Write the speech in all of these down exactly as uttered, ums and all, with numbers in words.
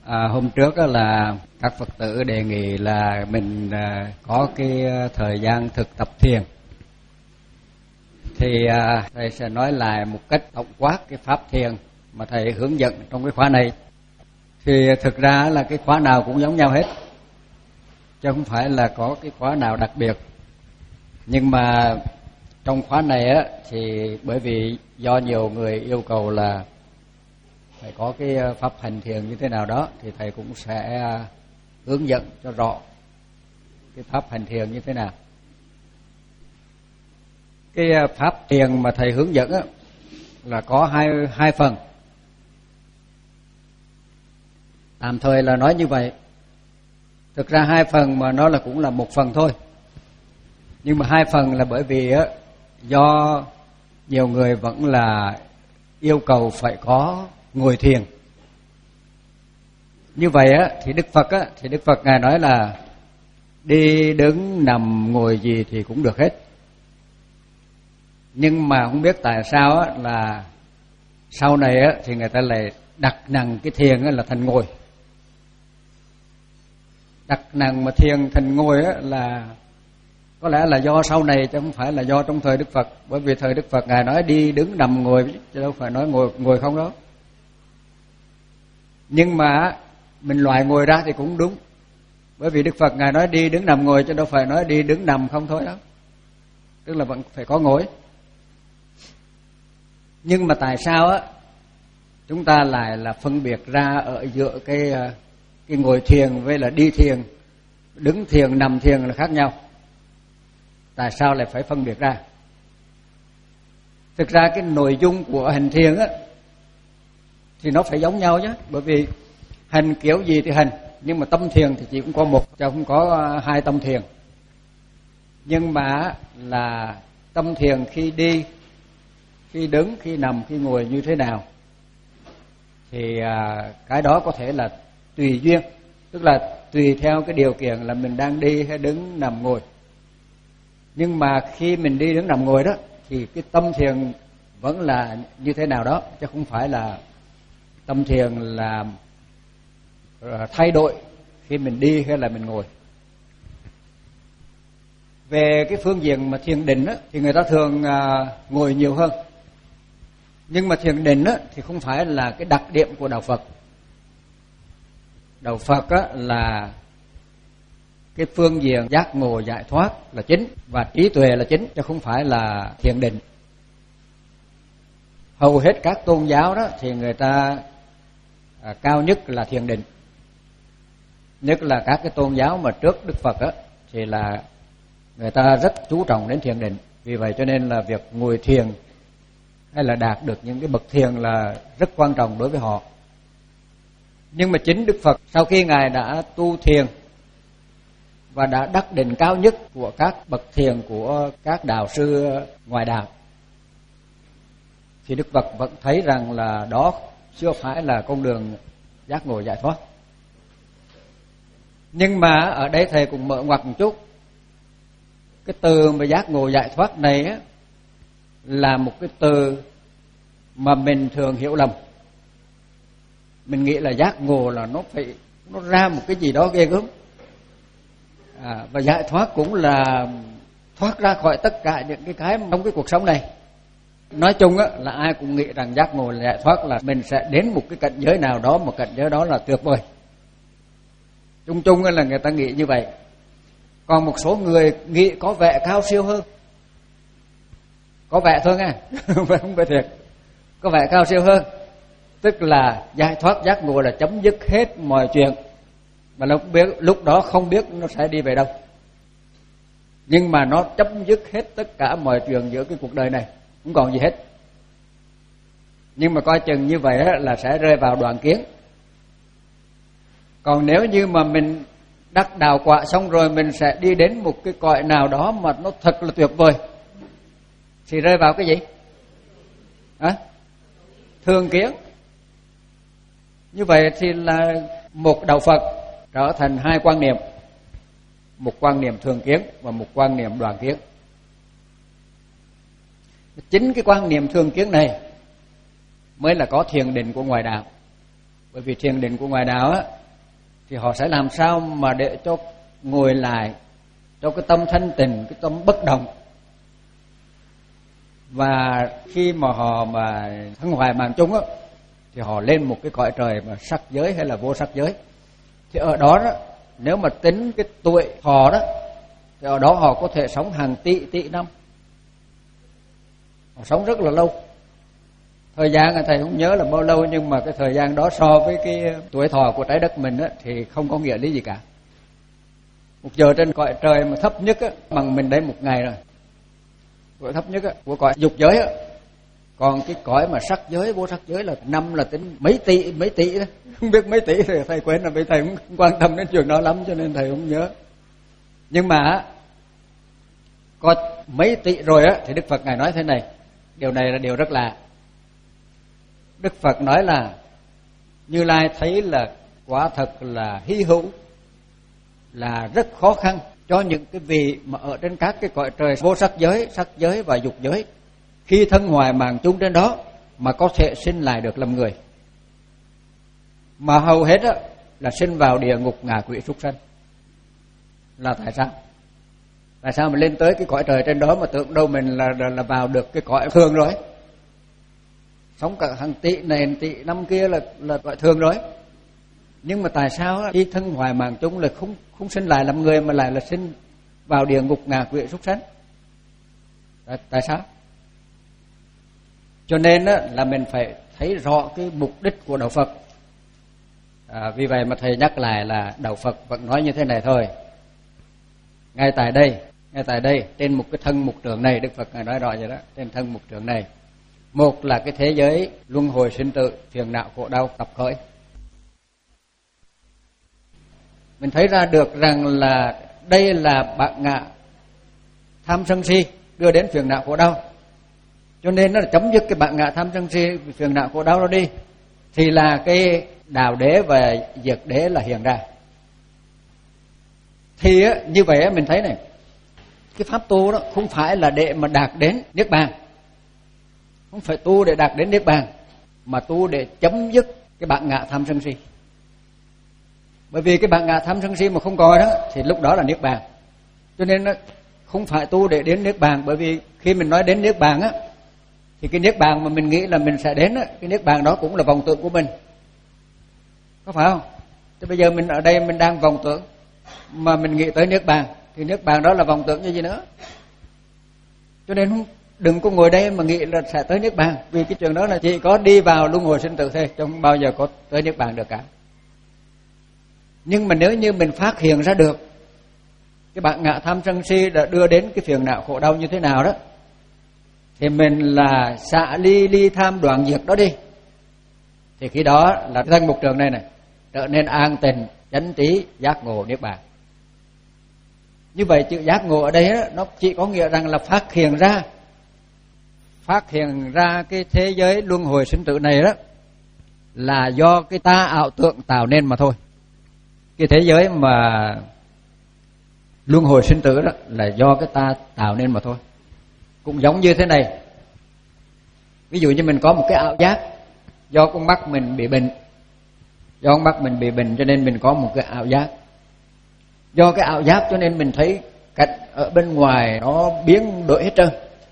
À, hôm trước là các Phật tử đề nghị là mình có cái thời gian thực tập thiền. Thì à, thầy sẽ nói lại một cách tổng quát cái pháp thiền mà thầy hướng dẫn trong cái khóa này. Thì thực ra là cái khóa nào cũng giống nhau hết, chứ không phải là có cái khóa nào đặc biệt. Nhưng mà trong khóa này á, thì bởi vì do nhiều người yêu cầu là phải có cái pháp hành thiền như thế nào đó, thì thầy cũng sẽ hướng dẫn cho rõ cái pháp hành thiền như thế nào. Cái pháp thiền mà thầy hướng dẫn á, là có hai hai phần. Tạm thời là nói như vậy. Thực ra hai phần mà nó là cũng là một phần thôi. Nhưng mà hai phần là bởi vì á, do nhiều người vẫn là yêu cầu phải có ngồi thiền. Như vậy á, thì Đức Phật á, thì Đức Phật Ngài nói là đi đứng nằm ngồi gì thì cũng được hết. Nhưng mà không biết tại sao á, là sau này á, thì người ta lại đặt nặng cái thiền á, là thành ngồi. Đặt nặng mà thiền thành ngồi á, là có lẽ là do sau này chứ không phải là do trong thời Đức Phật. Bởi vì thời Đức Phật Ngài nói đi đứng nằm ngồi, chứ đâu phải nói ngồi ngồi không đó. Nhưng mà mình loại ngồi ra thì cũng đúng. Bởi vì Đức Phật Ngài nói đi đứng nằm ngồi, chứ đâu phải nói đi đứng nằm không thôi đó. Tức là vẫn phải có ngồi. Nhưng mà tại sao á chúng ta lại là phân biệt ra ở giữa cái cái ngồi thiền với là đi thiền, đứng thiền, nằm thiền là khác nhau? Tại sao lại phải phân biệt ra? Thực ra cái nội dung của hành thiền á thì nó phải giống nhau chứ. Bởi vì hành kiểu gì thì hành, nhưng mà tâm thiền thì chỉ cũng có một, chứ không có hai tâm thiền. Nhưng mà là tâm thiền khi đi, khi đứng, khi nằm, khi ngồi như thế nào thì à, cái đó có thể là tùy duyên. Tức là tùy theo cái điều kiện là mình đang đi hay đứng, nằm, ngồi. Nhưng mà khi mình đi đứng, nằm, ngồi đó thì cái tâm thiền vẫn là như thế nào đó, chứ không phải là tâm thiền là thay đổi khi mình đi hay là mình ngồi. Về cái phương diện mà thiền định á, thì người ta thường à, ngồi nhiều hơn. Nhưng mà thiền định á, thì không phải là cái đặc điểm của Đạo Phật. Đạo Phật á, là cái phương diện giác ngộ giải thoát là chính, và trí tuệ là chính, chứ không phải là thiền định. Hầu hết các tôn giáo đó thì người ta à, cao nhất là thiền định. Nhất là các cái tôn giáo mà trước Đức Phật á, thì là người ta rất chú trọng đến thiền định. Vì vậy cho nên là việc ngồi thiền hay là đạt được những cái bậc thiền là rất quan trọng đối với họ. Nhưng mà chính Đức Phật sau khi Ngài đã tu thiền và đã đắc định cao nhất của các bậc thiền của các đạo sư ngoài đạo, thì Đức Phật vẫn thấy rằng là đó chưa phải là con đường giác ngộ giải thoát. Nhưng mà ở đây thầy cũng mở ngoặt một chút. Cái từ mà giác ngộ giải thoát này á, là một cái từ mà mình thường hiểu lầm. Mình nghĩ là giác ngộ là nó phải nó ra một cái gì đó ghê gớm. À, và giải thoát cũng là thoát ra khỏi tất cả những cái cái trong cái cuộc sống này. Nói chung á, là ai cũng nghĩ rằng giác ngộ là giải thoát là mình sẽ đến một cái cảnh giới nào đó, một cảnh giới đó là tuyệt vời. Chung chung là người ta nghĩ như vậy. Còn một số người nghĩ có vẻ cao siêu hơn. Có vẻ thôi nghe, không phải thiệt. Có vẻ cao siêu hơn. Tức là giải thoát giác ngộ là chấm dứt hết mọi chuyện. Mà lúc, biết, lúc đó không biết nó sẽ đi về đâu. Nhưng mà nó chấm dứt hết tất cả mọi chuyện giữa cái cuộc đời này, không còn gì hết. Nhưng mà coi chừng như vậy là sẽ rơi vào đoạn kiến. Còn nếu như mà mình đắc đạo quả xong rồi mình sẽ đi đến một cái cõi nào đó mà nó thật là tuyệt vời, thì rơi vào cái gì? Hả? Thường kiến. Như vậy thì là một đạo Phật trở thành hai quan niệm. Một quan niệm thường kiến và một quan niệm đoàn kiến. Chính cái quan niệm thường kiến này mới là có thiền định của ngoại đạo. Bởi vì thiền định của ngoại đạo á, thì họ sẽ làm sao mà để cho ngồi lại, cho cái tâm thanh tịnh, cái tâm bất động. Và khi mà họ mà thân hoài mạng chung á, thì họ lên một cái cõi trời mà sắc giới hay là vô sắc giới. Thì ở đó, đó nếu mà tính cái tuổi thọ đó, thì ở đó họ có thể sống hàng tỷ tỷ năm. Họ sống rất là lâu. Thời gian thầy không nhớ là bao lâu, nhưng mà cái thời gian đó so với cái tuổi thọ của trái đất mình á, thì không có nghĩa lý gì cả. Một giờ trên cõi trời mà thấp nhất á, bằng mình đây một ngày rồi. Cõi thấp nhất á, của cõi dục giới á. Còn cái cõi mà sắc giới, vô sắc giới là năm là tính mấy tỷ, mấy tỷ đó. Không biết mấy tỷ thì thầy quên, là vì thầy cũng không quan tâm đến chuyện đó lắm cho nên thầy không nhớ. Nhưng mà có mấy tỷ rồi á, thì Đức Phật Ngài nói thế này. Điều này là điều rất lạ. Đức Phật nói là Như Lai thấy là quả thật là hy hữu, là rất khó khăn cho những cái vị mà ở trên các cái cõi trời vô sắc giới, sắc giới và dục giới, khi thân hoài mạng chung trên đó mà có thể sinh lại được làm người. Mà hầu hết á, là sinh vào địa ngục, ngạ quỷ, súc sanh. Là tại sao? Tại sao mình lên tới cái cõi trời trên đó mà tưởng đâu mình là, là, là vào được cái cõi thường rồi, sống cả hàng tỷ này tỷ năm kia là là cõi thường rồi. Nhưng mà tại sao khi thân hoài mạng chung là không không sinh lại làm người, mà lại là sinh vào địa ngục, ngạ quỷ, súc sanh? Tại, tại sao? Cho nên á, là mình phải thấy rõ cái mục đích của đạo Phật. À, vì vậy mà thầy nhắc lại là đạo Phật vẫn nói như thế này thôi. Ngay tại đây, ngay tại đây, trên một cái thân mục trượng này, Đức Phật Ngài nói rõ vậy đó, trên thân mục trượng này, một là cái thế giới luân hồi sinh tử, phiền não khổ đau tập khởi. Mình thấy ra được rằng là đây là bản ngã tham sân si đưa đến phiền não khổ đau. Cho nên nó là chấm dứt cái bản ngã tham sân si, phiền não khổ đau đó đi, thì là cái đạo đế và diệt đế là hiện ra. Thì á, như vậy á, mình thấy này, cái pháp tu đó không phải là để mà đạt đến niết bàn, không phải tu để đạt đến niết bàn, mà tu để chấm dứt cái bản ngã tham sân si. Bởi vì cái bản ngã tham sân si mà không có đó, thì lúc đó là niết bàn. Cho nên nó không phải tu để đến niết bàn. Bởi vì khi mình nói đến niết bàn á, thì cái niết bàn mà mình nghĩ là mình sẽ đến á, cái niết bàn đó cũng là vọng tưởng của mình, có phải không? Thế bây giờ mình ở đây mình đang vọng tưởng mà mình nghĩ tới niết bàn, thì niết bàn đó là vọng tưởng như gì nữa. Cho nên đừng có ngồi đây mà nghĩ là sẽ tới niết bàn, vì cái chuyện đó là chỉ có đi vào luân hồi sinh tử thôi, chứ không bao giờ có tới niết bàn được cả. Nhưng mà nếu như mình phát hiện ra được cái bản ngã tham sân si đã đưa đến cái phiền não khổ đau như thế nào đó, thì mình là xả ly ly tham đoạn diệt đó đi, thì khi đó là thân mục trường này này trở nên an tịnh, chánh trí, giác ngộ, niết bàn. Như vậy chữ giác ngộ ở đây đó, nó chỉ có nghĩa rằng là phát hiện ra phát hiện ra cái thế giới luân hồi sinh tử này đó là do cái ta ảo tưởng tạo nên mà thôi. Cái thế giới mà luân hồi sinh tử đó là do cái ta tạo nên mà thôi. Cũng giống như thế này, ví dụ như mình có một cái ảo giác do con mắt mình bị bệnh, do con mắt mình bị bệnh cho nên mình có một cái ảo giác. Do cái ảo giác cho nên mình thấy cảnh ở bên ngoài nó biến đổi hết trơn,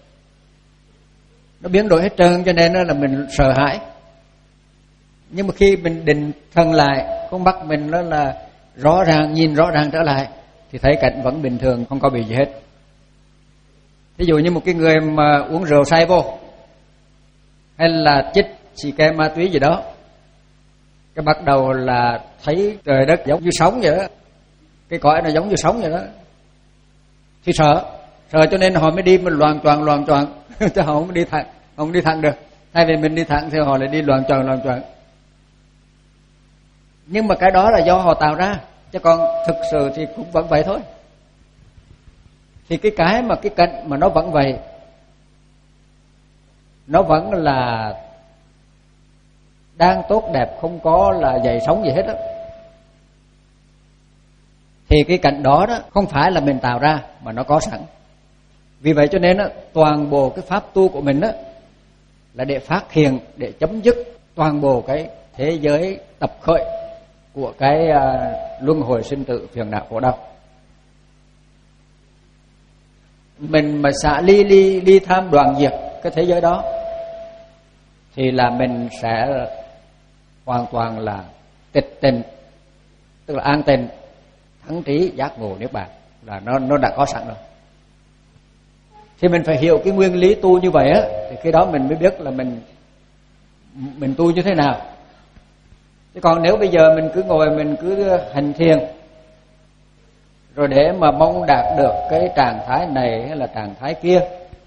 nó biến đổi hết trơn cho nên là mình sợ hãi. Nhưng mà khi mình định thần lại, con mắt mình nó là rõ ràng, nhìn rõ ràng trở lại, thì thấy cảnh vẫn bình thường, không có bị gì hết. Ví dụ như một cái người mà uống rượu say vô, hay là chích xì ke ma túy gì đó, cái bắt đầu là thấy trời đất giống như sóng vậy đó, cái cõi nó giống như sóng vậy đó, thì sợ, sợ cho nên họ mới đi mình loạng choạng loạng choạng, chứ họ không đi thẳng, không đi thẳng được. Thay vì mình đi thẳng thì họ lại đi loạng choạng loạng choạng. Nhưng mà cái đó là do họ tạo ra, chứ còn thực sự thì cũng vẫn vậy thôi. Thì cái cái mà cái cảnh mà nó vẫn vậy, nó vẫn là đang tốt đẹp, không có là dậy sóng gì hết á, thì cái cảnh đó đó không phải là mình tạo ra mà nó có sẵn. Vì vậy cho nên á, toàn bộ cái pháp tu của mình á là để phát hiện, để chấm dứt toàn bộ cái thế giới tập khởi của cái uh, luân hồi sinh tử phiền não khổ đau. Mình mà xả ly ly ly tham đoạn diệt cái thế giới đó thì là mình sẽ hoàn toàn là tịch tịnh, tức là an tịnh, thắng trí, giác ngộ niết bàn, là nó nó đã có sẵn rồi. Thì mình phải hiểu cái nguyên lý tu như vậy á, thì khi đó mình mới biết là mình mình tu như thế nào. Chứ còn nếu bây giờ mình cứ ngồi mình cứ hành thiền rồi để mà mong đạt được cái trạng thái này hay là trạng thái kia,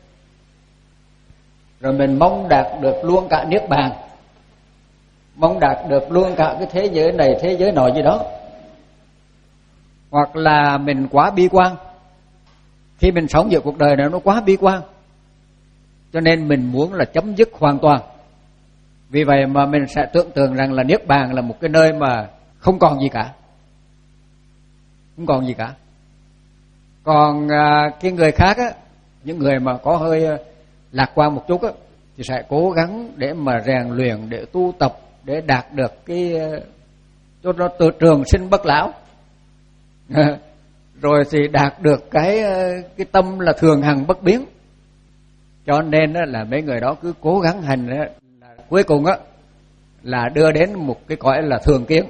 rồi mình mong đạt được luôn cả niết bàn, mong đạt được luôn cả cái thế giới này thế giới nọ gì đó, hoặc là mình quá bi quan. Khi mình sống giữa cuộc đời này nó quá bi quan, cho nên mình muốn là chấm dứt hoàn toàn. Vì vậy mà mình sẽ tưởng tượng rằng là niết bàn là một cái nơi mà không còn gì cả, không còn gì cả. Còn à, cái người khác á, những người mà có hơi lạc quan một chút á, thì sẽ cố gắng để mà rèn luyện, để tu tập, để đạt được cái cho nó từ trường sinh bất lão. Rồi thì đạt được cái cái tâm là thường hằng bất biến. Cho nên là mấy người đó cứ cố gắng hành, là cuối cùng á là đưa đến một cái cõi là thường kiến.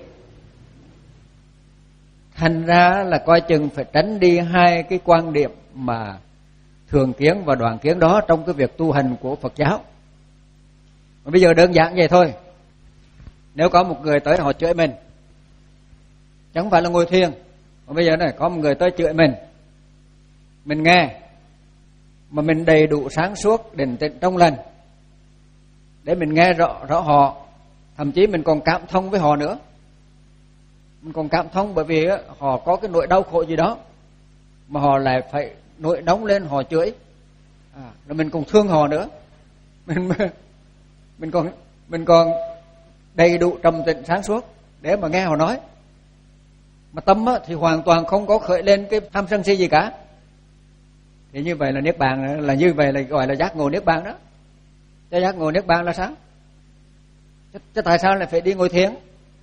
Thành ra là coi chừng phải tránh đi hai cái quan điểm mà thường kiến và đoạn kiến đó trong cái việc tu hành của Phật giáo. Mà bây giờ đơn giản vậy thôi. Nếu có một người tới họ chửi mình, chẳng phải là ngồi thiền, mà bây giờ này có một người tới chửi mình, mình nghe mà mình đầy đủ sáng suốt, định tĩnh trong lành để mình nghe rõ rõ họ, thậm chí mình còn cảm thông với họ nữa. Mình còn cảm thông bởi vì họ có cái nỗi đau khổ gì đó mà họ lại phải nổi nóng lên họ chửi, à, rồi mình còn thương họ nữa. Mình mình còn mình còn đầy đủ trầm tĩnh sáng suốt để mà nghe họ nói. Mà tâm á, thì hoàn toàn không có khởi lên cái tham sân si gì cả. Thì như vậy là niết bàn, là như vậy là gọi là giác ngộ niết bàn đó. Cho giác ngộ niết bàn là sao? Chứ, chứ tại sao lại phải đi ngồi thiền?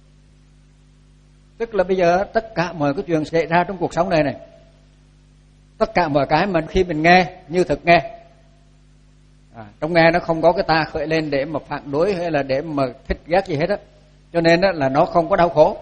Tức là bây giờ tất cả mọi cái chuyện xảy ra trong cuộc sống này này, tất cả mọi cái mà khi mình nghe như thực nghe, à, trong nghe nó không có cái ta khởi lên để mà phản đối hay là để mà thích ghét gì hết á, cho nên là nó không có đau khổ.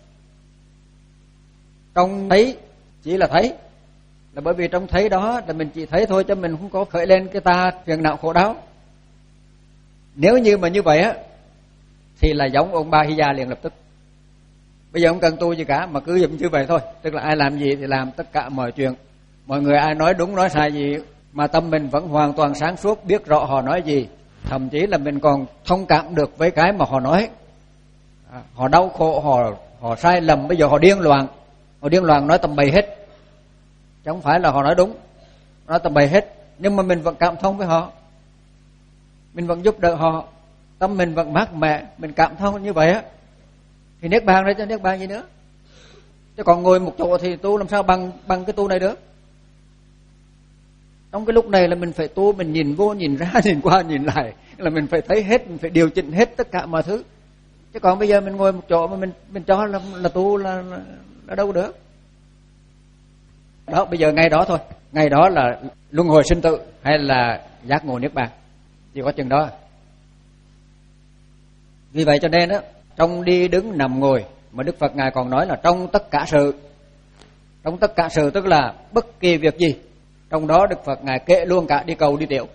Trong thấy chỉ là thấy, là bởi vì trong thấy đó là mình chỉ thấy thôi, cho mình không có khởi lên cái ta phiền não khổ đau. Nếu như mà như vậy á thì là giống ông Ba Hy Gia liền lập tức. Bây giờ không cần tu gì cả mà cứ giống như vậy thôi, tức là ai làm gì thì làm, tất cả mọi chuyện, mọi người ai nói đúng nói sai gì mà tâm mình vẫn hoàn toàn sáng suốt, biết rõ họ nói gì, thậm chí là mình còn thông cảm được với cái mà họ nói. À, họ đau khổ, họ họ sai lầm, bây giờ họ điên loạn, họ điên loạn nói tầm bậy hết, chứ không phải là họ nói đúng, nói tầm bậy hết, nhưng mà mình vẫn cảm thông với họ, mình vẫn giúp đỡ họ, tâm mình vẫn mát mẻ, mình cảm thông như vậy á, thì niết bàn đấy, cho niết bàn gì nữa. Chứ còn ngồi một chỗ thì tu làm sao bằng bằng cái tu này được. Trong cái lúc này là mình phải tu, mình nhìn vô nhìn ra nhìn qua nhìn lại, là mình phải thấy hết, mình phải điều chỉnh hết tất cả mọi thứ. Chứ còn bây giờ mình ngồi một chỗ mà mình mình cho là là tu là, là, là đâu được. Đó, bây giờ ngay đó thôi, ngay đó là luân hồi sinh tử hay là giác ngộ niết bàn, chỉ có chừng đó. Vì vậy cho nên á, trong đi đứng nằm ngồi mà Đức Phật ngài còn nói là trong tất cả sự, trong tất cả sự tức là bất kỳ việc gì, trong đó Đức Phật ngài kể luôn cả đi cầu đi tiểu.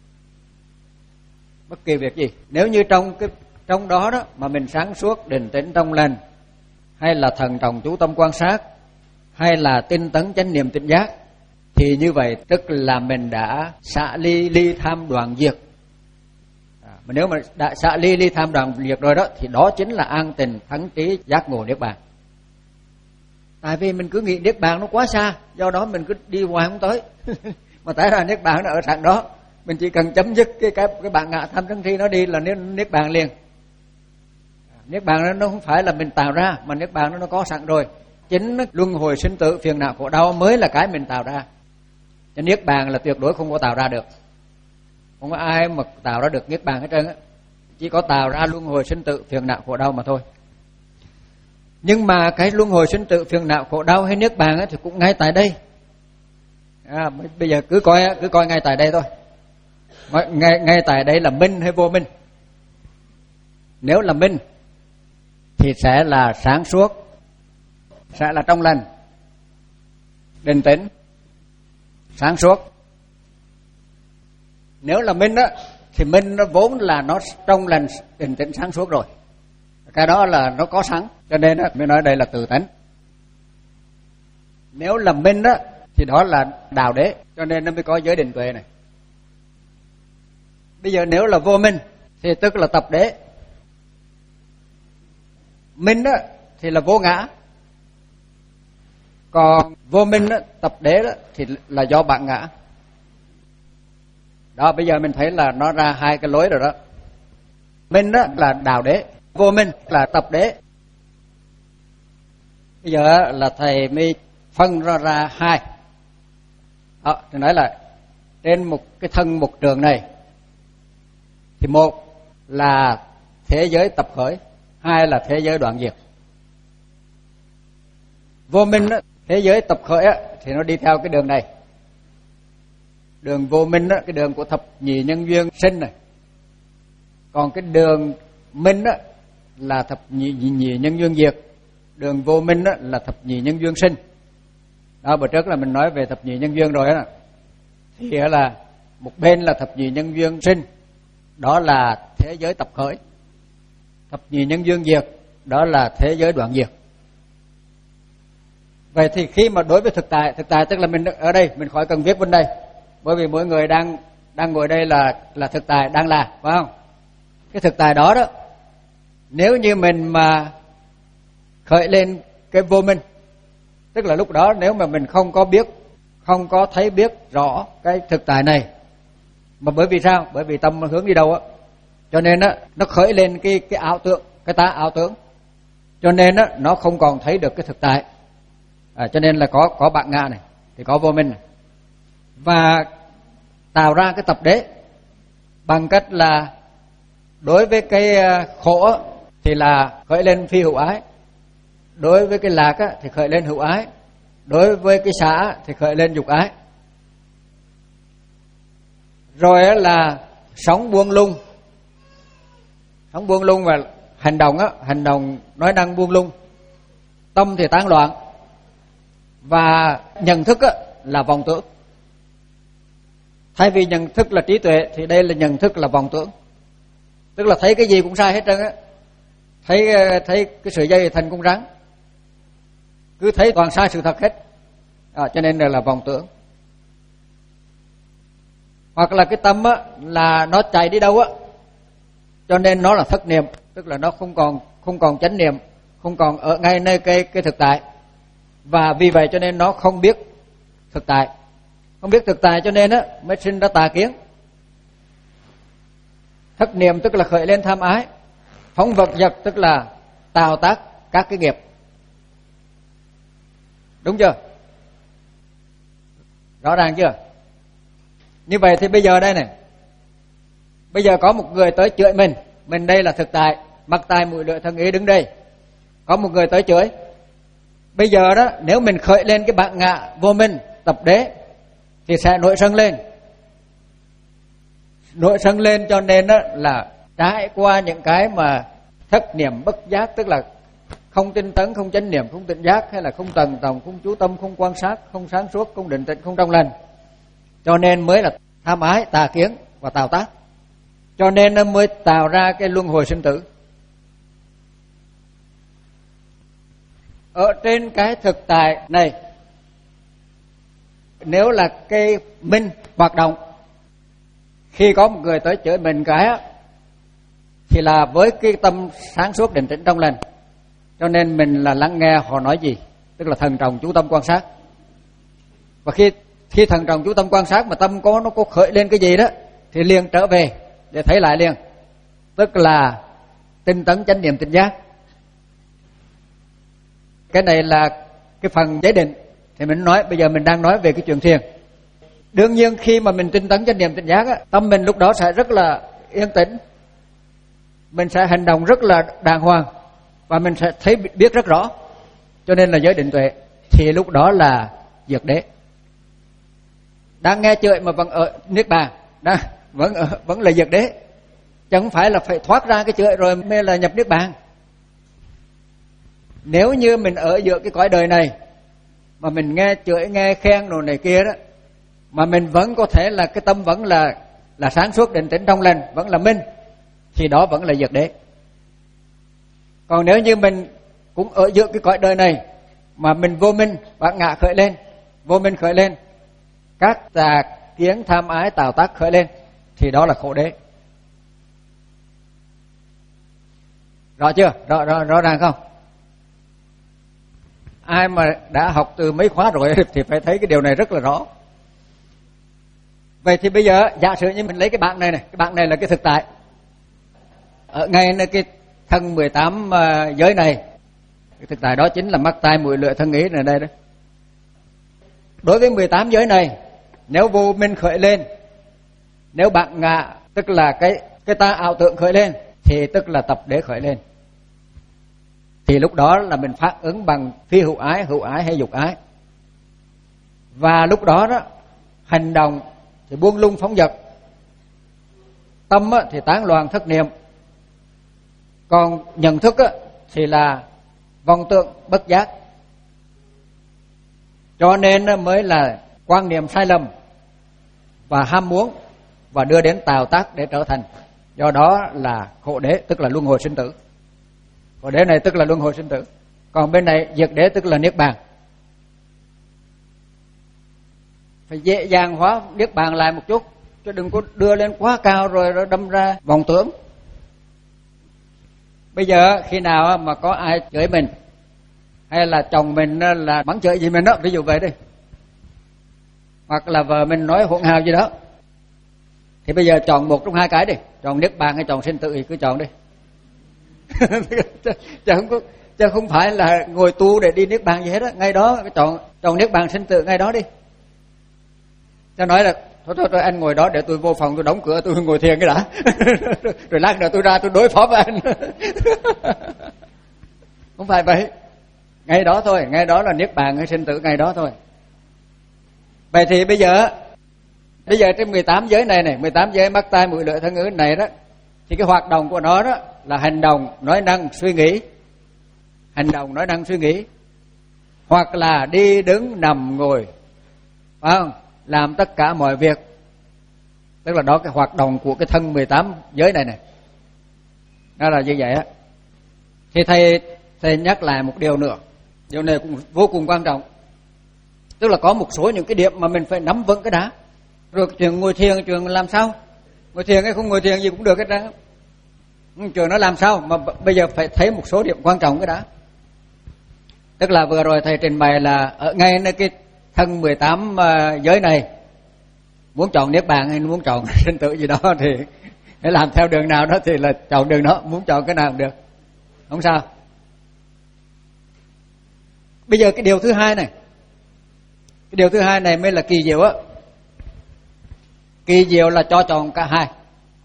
Bất kỳ việc gì, nếu như trong cái trong đó đó mà mình sáng suốt, định tĩnh trong lành, hay là thần trọng chú tâm quan sát, hay là tinh tấn chánh niệm tỉnh giác, thì như vậy tức là mình đã xả ly ly tham đoạn diệt. À, mà nếu mà đã xả ly ly tham đoạn diệt rồi đó, thì đó chính là an tình thắng trí giác ngộ niết bàn. Tại vì mình cứ nghĩ niết bàn nó quá xa, do đó mình cứ đi hoài không tới. Mà tại ra niết bàn nó ở sẵn đó, mình chỉ cần chấm dứt cái cái cái bản ngã tham sân si nó đi là niết bàn liền. Niết bàn nó, nó không phải là mình tạo ra, mà niết bàn nó, nó có sẵn rồi. Chính luân hồi sinh tử phiền não khổ đau mới là cái mình tạo ra. Cho niết bàn là tuyệt đối không có tạo ra được, không có ai mà tạo ra được niết bàn hết trơn á. chỉ có tạo ra luân hồi sinh tử phiền não khổ đau mà thôi. Nhưng mà cái luân hồi sinh tử phiền não khổ đau hay niết bàn thì cũng ngay tại đây. À, bây giờ cứ coi cứ coi ngay tại đây thôi. Ngay ngay tại đây là minh hay vô minh? Nếu là minh thì sẽ là sáng suốt, sẽ là trong lành, định tĩnh, sáng suốt. Nếu là minh đó thì minh nó vốn là nó trong lành, định tĩnh, sáng suốt rồi. Cái đó là nó có sẵn, cho nên đó, mới nói đây là tự tánh. Nếu là minh đó thì đó là đạo đế, cho nên nó mới có giới định tuệ này. Bây giờ nếu là vô minh thì tức là tập đế. Minh đó thì là vô ngã, còn vô minh đó, tập đế đó thì là do bản ngã. Đó, bây giờ mình thấy là nó ra hai cái lối rồi đó. Minh đó là đạo đế, vô minh là tập đế. Bây giờ là thầy mới phân ra ra hai. Đó, thì nói là trên một cái thân một trường này thì một là thế giới tập khởi, hai là thế giới đoạn diệt. Vô minh đó, thế giới tập khởi đó, thì nó đi theo cái đường này. Đường vô minh đó, cái đường của thập nhị nhân duyên sinh này. Còn cái đường minh đó là thập nhị, nhị nhân duyên diệt. Đường vô minh đó là thập nhị nhân duyên sinh. Đó, bữa trước là mình nói về thập nhị nhân duyên rồi đó. Thì là một bên là thập nhị nhân duyên sinh, đó là thế giới tập khởi. Thập nhị nhân duyên diệt, đó là thế giới đoạn diệt. Vậy thì khi mà đối với thực tại, thực tại tức là mình ở đây, mình khỏi cần viết bên đây, bởi vì mỗi người đang đang ngồi đây là là thực tại đang là, phải không? Cái thực tại đó đó, nếu như mình mà khởi lên cái vô minh, tức là lúc đó nếu mà mình không có biết, không có thấy biết rõ cái thực tại này, mà bởi vì sao? Bởi vì tâm hướng đi đâu á, cho nên á nó khởi lên cái cái ảo tưởng, cái ta ảo tưởng, cho nên á nó không còn thấy được cái thực tại. À, cho nên là có có bản ngã này, thì có vô minh này. Và tạo ra cái tập đế bằng cách là đối với cái khổ thì là khởi lên phi hữu ái, đối với cái lạc á, thì khởi lên hữu ái, đối với cái xả thì khởi lên dục ái. Rồi là sống buông lung, sống buông lung và hành động á, hành động nói năng buông lung, tâm thì tán loạn, và nhận thức á, là vọng tưởng. Thay vì nhận thức là trí tuệ thì đây là nhận thức là vọng tưởng, tức là thấy cái gì cũng sai hết trơn á, thấy thấy cái sợi dây thành con rắn, cứ thấy toàn sai sự thật hết, à, cho nên là, là vọng tưởng. Hoặc là cái tâm á, là nó chạy đi đâu á, cho nên nó là thất niệm, tức là nó không còn không còn chánh niệm, không còn ở ngay nơi cái cái thực tại, và vì vậy cho nên nó không biết thực tại, không biết thực tại cho nên á mới sinh ra tà kiến. Thất niệm tức là khởi lên tham ái, phóng vật vật tức là tạo tác các cái nghiệp. Đúng chưa? Rõ ràng chưa? Như vậy thì bây giờ đây này, bây giờ có một người tới chửi mình, mình đây là thực tại, mắt tai mũi lưỡi thân ý đứng đây. Có một người tới chửi. Bây giờ đó, nếu mình khởi lên cái bản ngã vô minh tập đế thì sẽ nổi sân lên. Nổi sân lên cho nên đó là trải qua những cái mà thất niệm bất giác, tức là không tinh tấn, không chánh niệm, không tỉnh giác, hay là không tầng tòng, không chú tâm, không quan sát, không sáng suốt, không định tĩnh, không trong lành. Cho nên mới là tham ái, tà kiến và tạo tác. Cho nên nó mới tạo ra cái luân hồi sinh tử. Ở trên cái thực tại này, nếu là cái minh hoạt động, khi có một người tới chửi mình cái á, thì là với cái tâm sáng suốt định tĩnh trong lành, cho nên mình là lắng nghe họ nói gì, tức là thần trọng chú tâm quan sát. Và khi khi thần trọng chú tâm quan sát mà tâm có nó có khởi lên cái gì đó thì liền trở về để thấy lại liền, tức là tinh tấn chánh niệm tỉnh giác. Cái này là cái phần giới định. Thì mình nói bây giờ mình đang nói về cái chuyện thiền. Đương nhiên khi mà mình tinh tấn chánh niệm tỉnh giác á, tâm mình lúc đó sẽ rất là yên tĩnh, mình sẽ hành động rất là đàng hoàng và mình sẽ thấy biết rất rõ, cho nên là giới định tuệ. Thì lúc đó là diệt đế. Đang nghe chửi mà vẫn ở niết bàn, đang vẫn ở, vẫn là diệt đế, chẳng phải là phải thoát ra cái chửi rồi mới là nhập niết bàn. Nếu như mình ở giữa cái cõi đời này mà mình nghe chửi nghe khen đồ này kia đó, mà mình vẫn có thể là cái tâm vẫn là là sáng suốt định tĩnh trong lành, vẫn là minh, thì đó vẫn là diệt đế. Còn nếu như mình cũng ở giữa cái cõi đời này mà mình vô minh, bản ngã khởi lên, vô minh khởi lên, các tà kiến tham ái tạo tác khởi lên, thì đó là khổ đế. Rõ chưa? Rõ, rõ, rõ ràng không? Ai mà đã học từ mấy khóa rồi thì phải thấy cái điều này rất là rõ. Vậy thì bây giờ giả sử như mình lấy cái bảng này này, cái bảng này là cái thực tại. Ở ngay nơi cái thân mười tám uh, giới này, cái thực tại đó chính là mắt tai mũi lưỡi thân ý này đây đó. Đối với mười tám giới này, nếu vô minh khởi lên, nếu bản ngã tức là cái cái ta ảo tưởng khởi lên, thì tức là tập đế khởi lên. Thì lúc đó là mình phản ứng bằng phi hữu ái, hữu ái hay dục ái. Và lúc đó đó, hành động thì buông lung phóng dật, tâm thì tán loạn thất niệm, còn nhận thức thì là vọng tưởng bất giác. Cho nên mới là quan niệm sai lầm và ham muốn và đưa đến tạo tác để trở thành. Do đó là khổ đế, tức là luân hồi sinh tử. Khổ đế này tức là luân hồi sinh tử. Còn bên này diệt đế tức là niết bàn. Phải dễ dàng hóa niết bàn lại một chút, chứ đừng có đưa lên quá cao rồi, rồi đâm ra vọng tưởng. Bây giờ khi nào mà có ai chửi mình, hay là chồng mình là mắng chửi gì mình đó, ví dụ vậy đi, hoặc là vợ mình nói hỗn hào gì đó, thì bây giờ chọn một trong hai cái đi, chọn niết bàn hay chọn sinh tử thì cứ chọn đi. chứ không có, chứ không phải là ngồi tu để đi niết bàn gì hết á, ngay đó chọn chọn niết bàn sinh tử ngay đó đi. Cho nói là thôi thôi, thôi anh ngồi đó để tôi vô phòng tôi đóng cửa tôi ngồi thiền cái đã. Rồi lát nữa tôi ra tôi đối phó với anh. Không phải vậy. Ngay đó thôi, ngay đó là niết bàn hay sinh tử ngay đó thôi. Vậy thì bây giờ bây giờ trên mười tám giới này này, mười tám giới mắt tai mũi lưỡi thân ngữ này đó, thì cái hoạt động của nó đó là hành động, nói năng, suy nghĩ. Hành động, nói năng, suy nghĩ. Hoặc là đi đứng nằm ngồi, phải không? Làm tất cả mọi việc. Tức là đó cái hoạt động của cái thân mười tám giới này này. Đó là như vậy á. Thì thầy thầy nhắc lại một điều nữa. Điều này cũng vô cùng quan trọng. Tức là có một số những cái điểm mà mình phải nắm vững cái đã. Rồi chuyện ngồi thiền, chuyện làm sao? Ngồi thiền hay không ngồi thiền gì cũng được hết ra. Chuyện nó làm sao mà bây giờ phải thấy một số điểm quan trọng cái đã. Tức là vừa rồi thầy trình bày là ở ngay nơi cái thân mười tám uh, giới này, muốn chọn niết bàn hay muốn chọn sinh tử gì đó thì để làm theo đường nào đó thì là chọn đường đó, muốn chọn cái nào cũng được, không sao. Bây giờ cái điều thứ hai này, cái điều thứ hai này mới là kỳ diệu á. Kỳ diệu là cho chọn cả hai.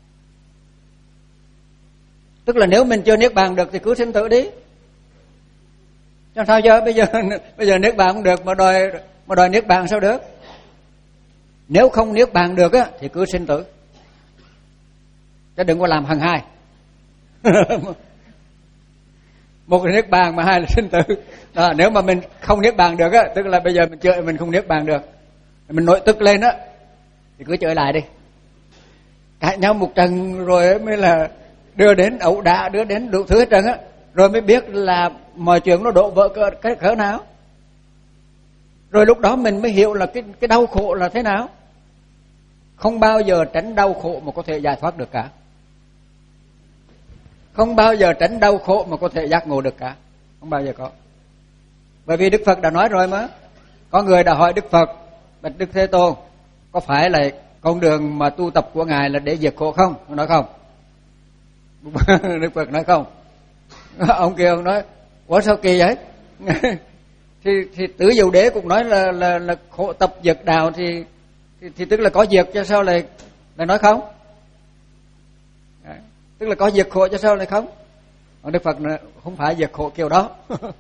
Tức là nếu mình chưa niết bàn được thì cứ sinh tử đi. Cho sao giờ bây giờ bây giờ niết bàn không được mà đòi mà đòi niết bàn sao được? Nếu không niết bàn được á thì cứ sinh tử. Chứ đừng có làm hằng hai. Một là niết bàn mà hai là sinh tử. Đó, nếu mà mình không niết bàn được á, tức là bây giờ mình chơi mình không niết bàn được, mình nổi tức lên á thì cứ chơi lại đi. Cãi nhau một trận rồi mới là đưa đến ẩu đả, đưa đến đủ thứ hết trơn á, rồi mới biết là mọi chuyện nó đổ vỡ cỡ cái cỡ nào. Rồi lúc đó mình mới hiểu là cái cái đau khổ là thế nào. Không bao giờ tránh đau khổ mà có thể giải thoát được cả. Không bao giờ tránh đau khổ mà có thể giác ngộ được cả. Không bao giờ có. Bởi vì Đức Phật đã nói rồi mà. Có người đã hỏi Đức Phật, bạch Đức Thế Tôn, có phải là con đường mà tu tập của Ngài là để diệt khổ không? Ông nói không. Đức Phật nói không. Ông kia ông nói, ủa sao kỳ vậy? thì, thì Tứ Diệu Đế cũng nói là, là, là khổ tập diệt đạo thì, thì, thì tức là có diệt, cho sao lại, lại nói không? Đấy. Tức là có diệt khổ cho sau này không? Còn Đức Phật không phải diệt khổ kiểu đó.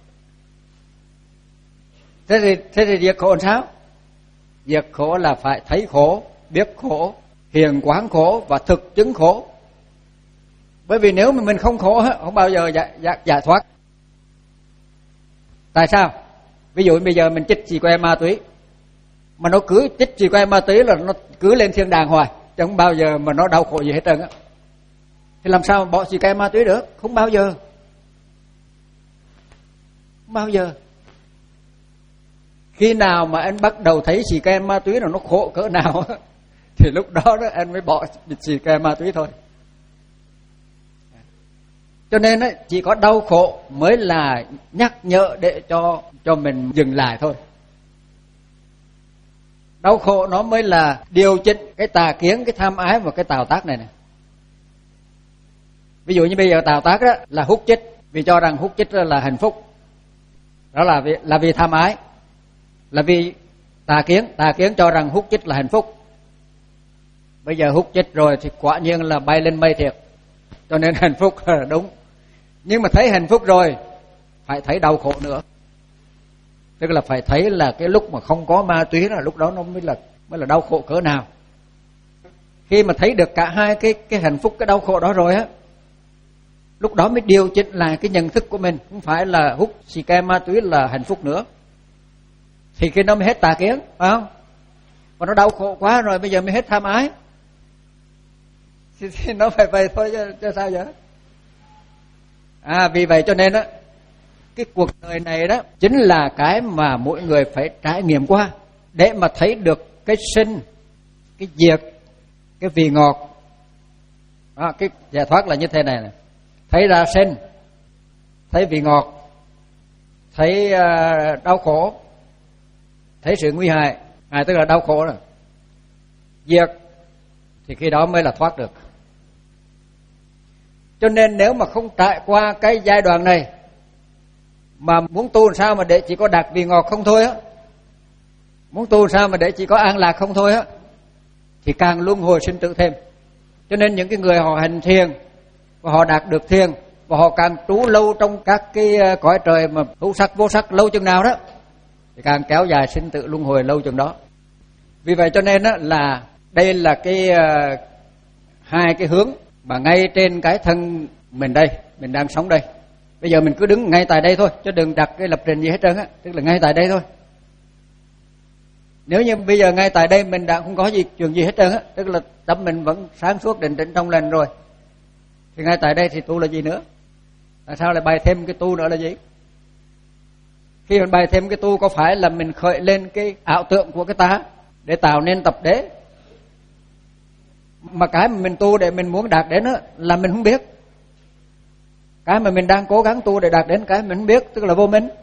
Thế thì thế thì diệt khổ làm sao? Diệt khổ là phải thấy khổ, biết khổ, hiền quán khổ và thực chứng khổ. Bởi vì nếu mà mình không khổ không bao giờ giải, giải, giải thoát. Tại sao? Ví dụ bây giờ mình chích xì que ma túy, mà nó cứ chích xì que ma túy là nó cứ lên thiên đàng hoài, chứ không bao giờ mà nó đau khổ gì hết trơn á. Thì làm sao mà bỏ xì ke ma túy được? Không bao giờ. Không bao giờ. Khi nào mà anh bắt đầu thấy xì ke ma túy là nó khổ cỡ nào thì lúc đó đó anh mới bỏ xì ke ma túy thôi. Cho nên ấy, chỉ có đau khổ mới là nhắc nhở để cho cho mình dừng lại thôi. Đau khổ nó mới là điều chỉnh cái tà kiến, cái tham ái và cái tào tác này này. Ví dụ như bây giờ tào tác đó là hút chích, vì cho rằng hút chích là hạnh phúc. Đó là vì, là vì tham ái, là vì tà kiến, tà kiến cho rằng hút chích là hạnh phúc. Bây giờ hút chích rồi thì quả nhiên là bay lên mây thiệt, cho nên hạnh phúc là đúng. Nhưng mà thấy hạnh phúc rồi phải thấy đau khổ nữa. Tức là phải thấy là cái lúc mà không có ma túy là lúc đó nó mới là mới là đau khổ cỡ nào. Khi mà thấy được cả hai cái cái hạnh phúc, cái đau khổ đó rồi á, lúc đó mới điều chỉnh lại cái nhận thức của mình, không phải là hút xì ke ma túy là hạnh phúc nữa. Thì khi nó mới hết tà kiến, phải không? Mà nó đau khổ quá rồi bây giờ mới hết tham ái. Thì, thì nó phải vậy thôi chứ, chứ sao vậy? À vì vậy cho nên á, cái cuộc đời này đó chính là cái mà mỗi người phải trải nghiệm qua để mà thấy được cái sinh, cái diệt, cái vị ngọt. Đó, cái giải thoát là như thế này này. Thấy ra sinh, thấy vị ngọt, thấy uh, đau khổ, thấy sự nguy hại, à, tức là đau khổ rồi, diệt, thì khi đó mới là thoát được. Cho nên nếu mà không trải qua cái giai đoạn này mà muốn tu làm sao mà để chỉ có đạt vị ngọt không thôi á, muốn tu làm sao mà để chỉ có an lạc không thôi á, thì càng luân hồi sinh tử thêm. Cho nên những cái người họ hành thiền và họ đạt được thiền và họ càng trú lâu trong các cái cõi trời mà hữu sắc vô sắc lâu chừng nào đó thì càng kéo dài sinh tử luân hồi lâu chừng đó. Vì vậy cho nên á là đây là cái uh, hai cái hướng mà ngay trên cái thân mình đây, mình đang sống đây. Bây giờ mình cứ đứng ngay tại đây thôi, chứ đừng đặt cái lập trình gì hết trơn á, tức là ngay tại đây thôi. Nếu như bây giờ ngay tại đây mình đã không có gì chuyện gì hết trơn á, tức là tâm mình vẫn sáng suốt định tĩnh trong lành rồi, thì ngay tại đây thì tu là gì nữa? Tại sao lại bày thêm cái tu nữa là gì? Khi mình bày thêm cái tu có phải là mình khởi lên cái ảo tưởng của cái ta để tạo nên tập đế? Mà cái mà mình tu để mình muốn đạt đến đó, là mình không biết. Cái mà mình đang cố gắng tu để đạt đến cái mình không biết, tức là vô minh.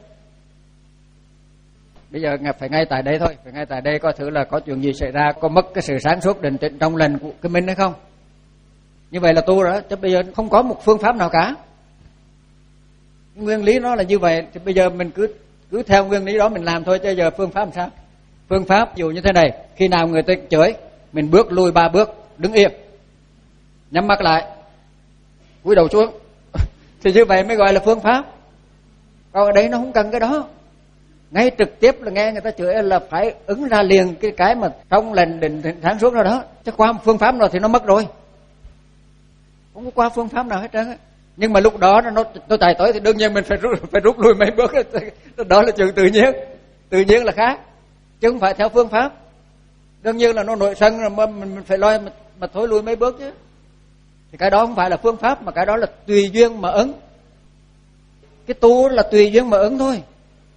Bây giờ phải ngay tại đây thôi, phải ngay tại đây coi thử là có chuyện gì xảy ra, có mất cái sự sáng suốt định tĩnh trong lành của cái mình hay không. Như vậy là tu rồi đó, chứ bây giờ không có một phương pháp nào cả. Nguyên lý nó là như vậy, thì bây giờ mình cứ cứ theo nguyên lý đó mình làm thôi, chứ giờ phương pháp làm sao? Phương pháp ví dụ như thế này, khi nào người ta chửi, mình bước lùi ba bước, đứng yên, nhắm mắt lại, cúi đầu xuống, thì như vậy mới gọi là phương pháp. Còn ở đây nó không cần cái đó. Ngay trực tiếp là nghe người ta chửi là phải ứng ra liền cái cái mà trong lành định sáng suốt rồi đó. Chứ qua phương pháp nào thì nó mất rồi. Không có qua phương pháp nào hết trơn á. Nhưng mà lúc đó nó nó chạy tới thì đương nhiên mình phải rút phải rút lui mấy bước. Đó là chuyện tự nhiên. Tự nhiên là khác, chứ không phải theo phương pháp. Đương nhiên là nó nổi sân rồi mà mình phải lo mà, mà thối lui mấy bước chứ. Thì cái đó không phải là phương pháp, mà cái đó là tùy duyên mà ứng. Cái tu là tùy duyên mà ứng thôi.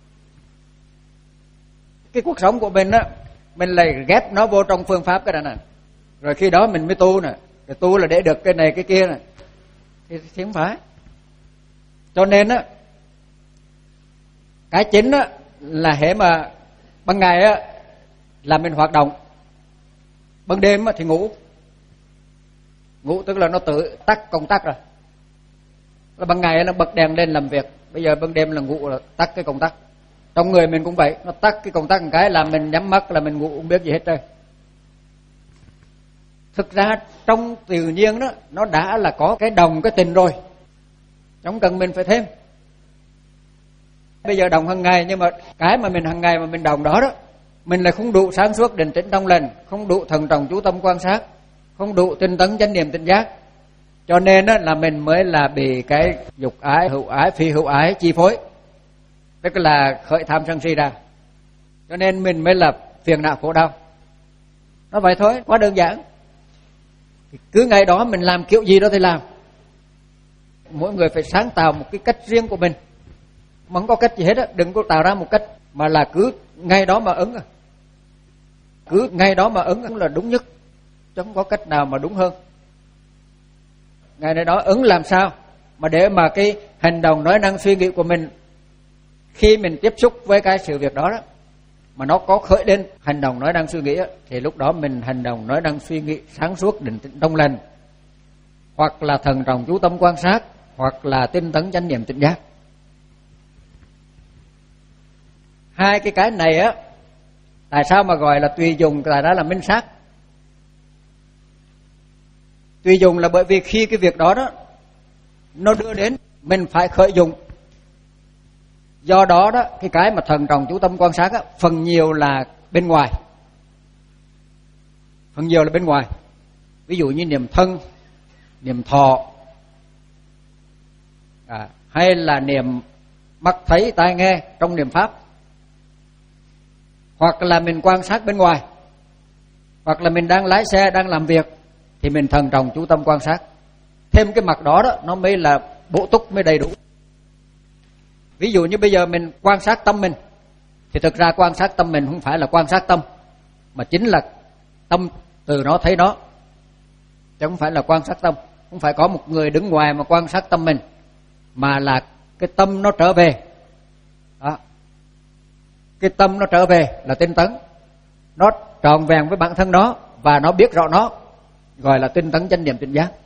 Cái cuộc sống của mình á, mình lại ghép nó vô trong phương pháp cái đó nè, rồi khi đó mình mới tu nè, rồi tu là để được cái này cái kia nè, thì, thì không phải. Cho nên á, cái chính á là hễ mà ban ngày á là mình hoạt động, ban đêm á thì ngủ. Ngủ tức là nó tự tắt công tắc rồi. Là ban ngày nó bật đèn lên làm việc, bây giờ ban đêm là ngủ là tắt cái công tắc. Trong người mình cũng vậy, nó tắt cái công tắc một cái là mình nhắm mắt là mình ngủ không biết gì hết trơn. Thực ra trong tự nhiên đó nó đã là có cái đồng cái tình rồi, không cần mình phải thêm. Bây giờ đồng hàng ngày, nhưng mà cái mà mình hàng ngày mà mình đồng đó đó, mình lại không đủ sáng suốt định tĩnh trong lành, không đủ thận trọng chú tâm quan sát, không đủ tinh tấn chánh niệm tỉnh giác, cho nên đó là mình mới là bị cái dục ái, hữu ái, phi hữu ái chi phối, tức là khởi tham sân si ra, cho nên mình mới là phiền não khổ đau. Nó vậy thôi, quá đơn giản. Cứ ngày đó mình làm kiểu gì đó thì làm. Mỗi người phải sáng tạo một cái cách riêng của mình, mà không có cách gì hết á. Đừng có tạo ra một cách, mà là cứ ngày đó mà ứng, cứ ngày đó mà ứng là đúng nhất, chứ không có cách nào mà đúng hơn. Ngày đó ứng làm sao mà để mà cái hành động, nói năng, suy nghĩ của mình khi mình tiếp xúc với cái sự việc đó đó, mà nó có khởi lên hành động, nói năng, suy nghĩ á, thì lúc đó mình hành động, nói năng, suy nghĩ sáng suốt, định tĩnh trong lành, hoặc là thần trọng chú tâm quan sát, hoặc là tinh tấn chánh niệm tỉnh giác. Hai cái cái này á, tại sao mà gọi là tùy dùng, tại đó là minh sát. Tùy dùng là bởi vì khi cái việc đó đó nó đưa đến mình phải khởi dụng. Do đó đó, cái cái mà thần trọng chú tâm quan sát á, phần nhiều là bên ngoài. Phần nhiều là bên ngoài. Ví dụ như niệm thân, niệm thọ, à, hay là niệm mắt thấy tai nghe trong niệm pháp, hoặc là mình quan sát bên ngoài, hoặc là mình đang lái xe, đang làm việc thì mình thần trọng chú tâm quan sát. Thêm cái mặt đó đó nó mới là bổ túc, mới đầy đủ. Ví dụ như bây giờ mình quan sát tâm mình, thì thực ra quan sát tâm mình không phải là quan sát tâm, mà chính là tâm từ nó thấy nó, chứ không phải là quan sát tâm. Không phải có một người đứng ngoài mà quan sát tâm mình, mà là cái tâm nó trở về đó. Cái tâm nó trở về là tinh tấn, nó trọn vẹn với bản thân nó và nó biết rõ nó, gọi là tinh tấn chánh niệm tỉnh giác.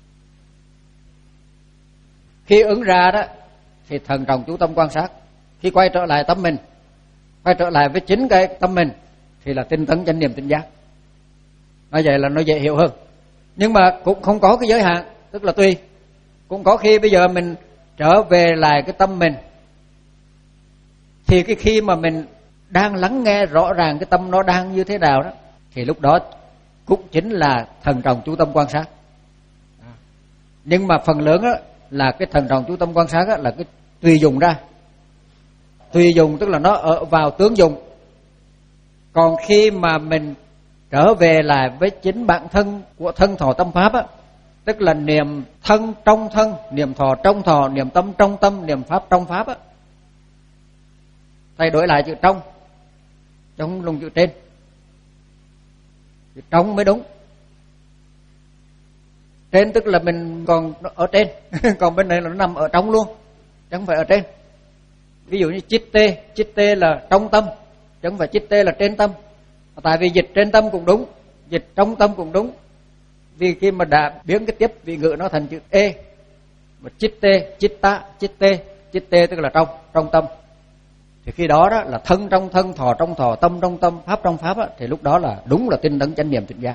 Khi ứng ra đó thì thần trọng chú tâm quan sát. Khi quay trở lại tâm mình, quay trở lại với chính cái tâm mình, thì là tinh tấn chánh niệm tỉnh giác. Nói vậy là nó dễ hiểu hơn. Nhưng mà cũng không có cái giới hạn, tức là tùy. Cũng có khi bây giờ mình trở về lại cái tâm mình, thì cái khi mà mình đang lắng nghe rõ ràng cái tâm nó đang như thế nào đó, thì lúc đó cũng chính là thần trọng chú tâm quan sát. Nhưng mà phần lớn đó là cái thần trọng chú tâm quan sát đó là cái tùy dùng ra. Tùy dùng tức là nó ở vào tướng dùng. Còn khi mà mình trở về lại với chính bản thân của thân thọ tâm pháp á, tức là niệm thân trong thân, niệm thọ trong thọ, niệm tâm trong tâm, niệm pháp trong pháp á, thay đổi lại chữ trong, chứ không dùng chữ trên. Chữ trong mới đúng. Trên tức là mình còn ở trên, còn bên này là nó nằm ở trong luôn, chứ không phải ở trên. Ví dụ như chít tê, chít tê là trong tâm, chứ không phải chít tê là trên tâm. Tại vì dịch trên tâm cũng đúng, dịch trong tâm cũng đúng. Vì khi mà đã biến cái tiếp vị ngữ nó thành chữ e, mà chít tê, chít ta, chít tê, chít tê tức là trong, trong tâm, thì khi đó đó là thân trong thân, thọ trong thọ, tâm trong tâm, pháp trong pháp á, thì lúc đó là đúng là tinh tấn chánh niệm tỉnh giác.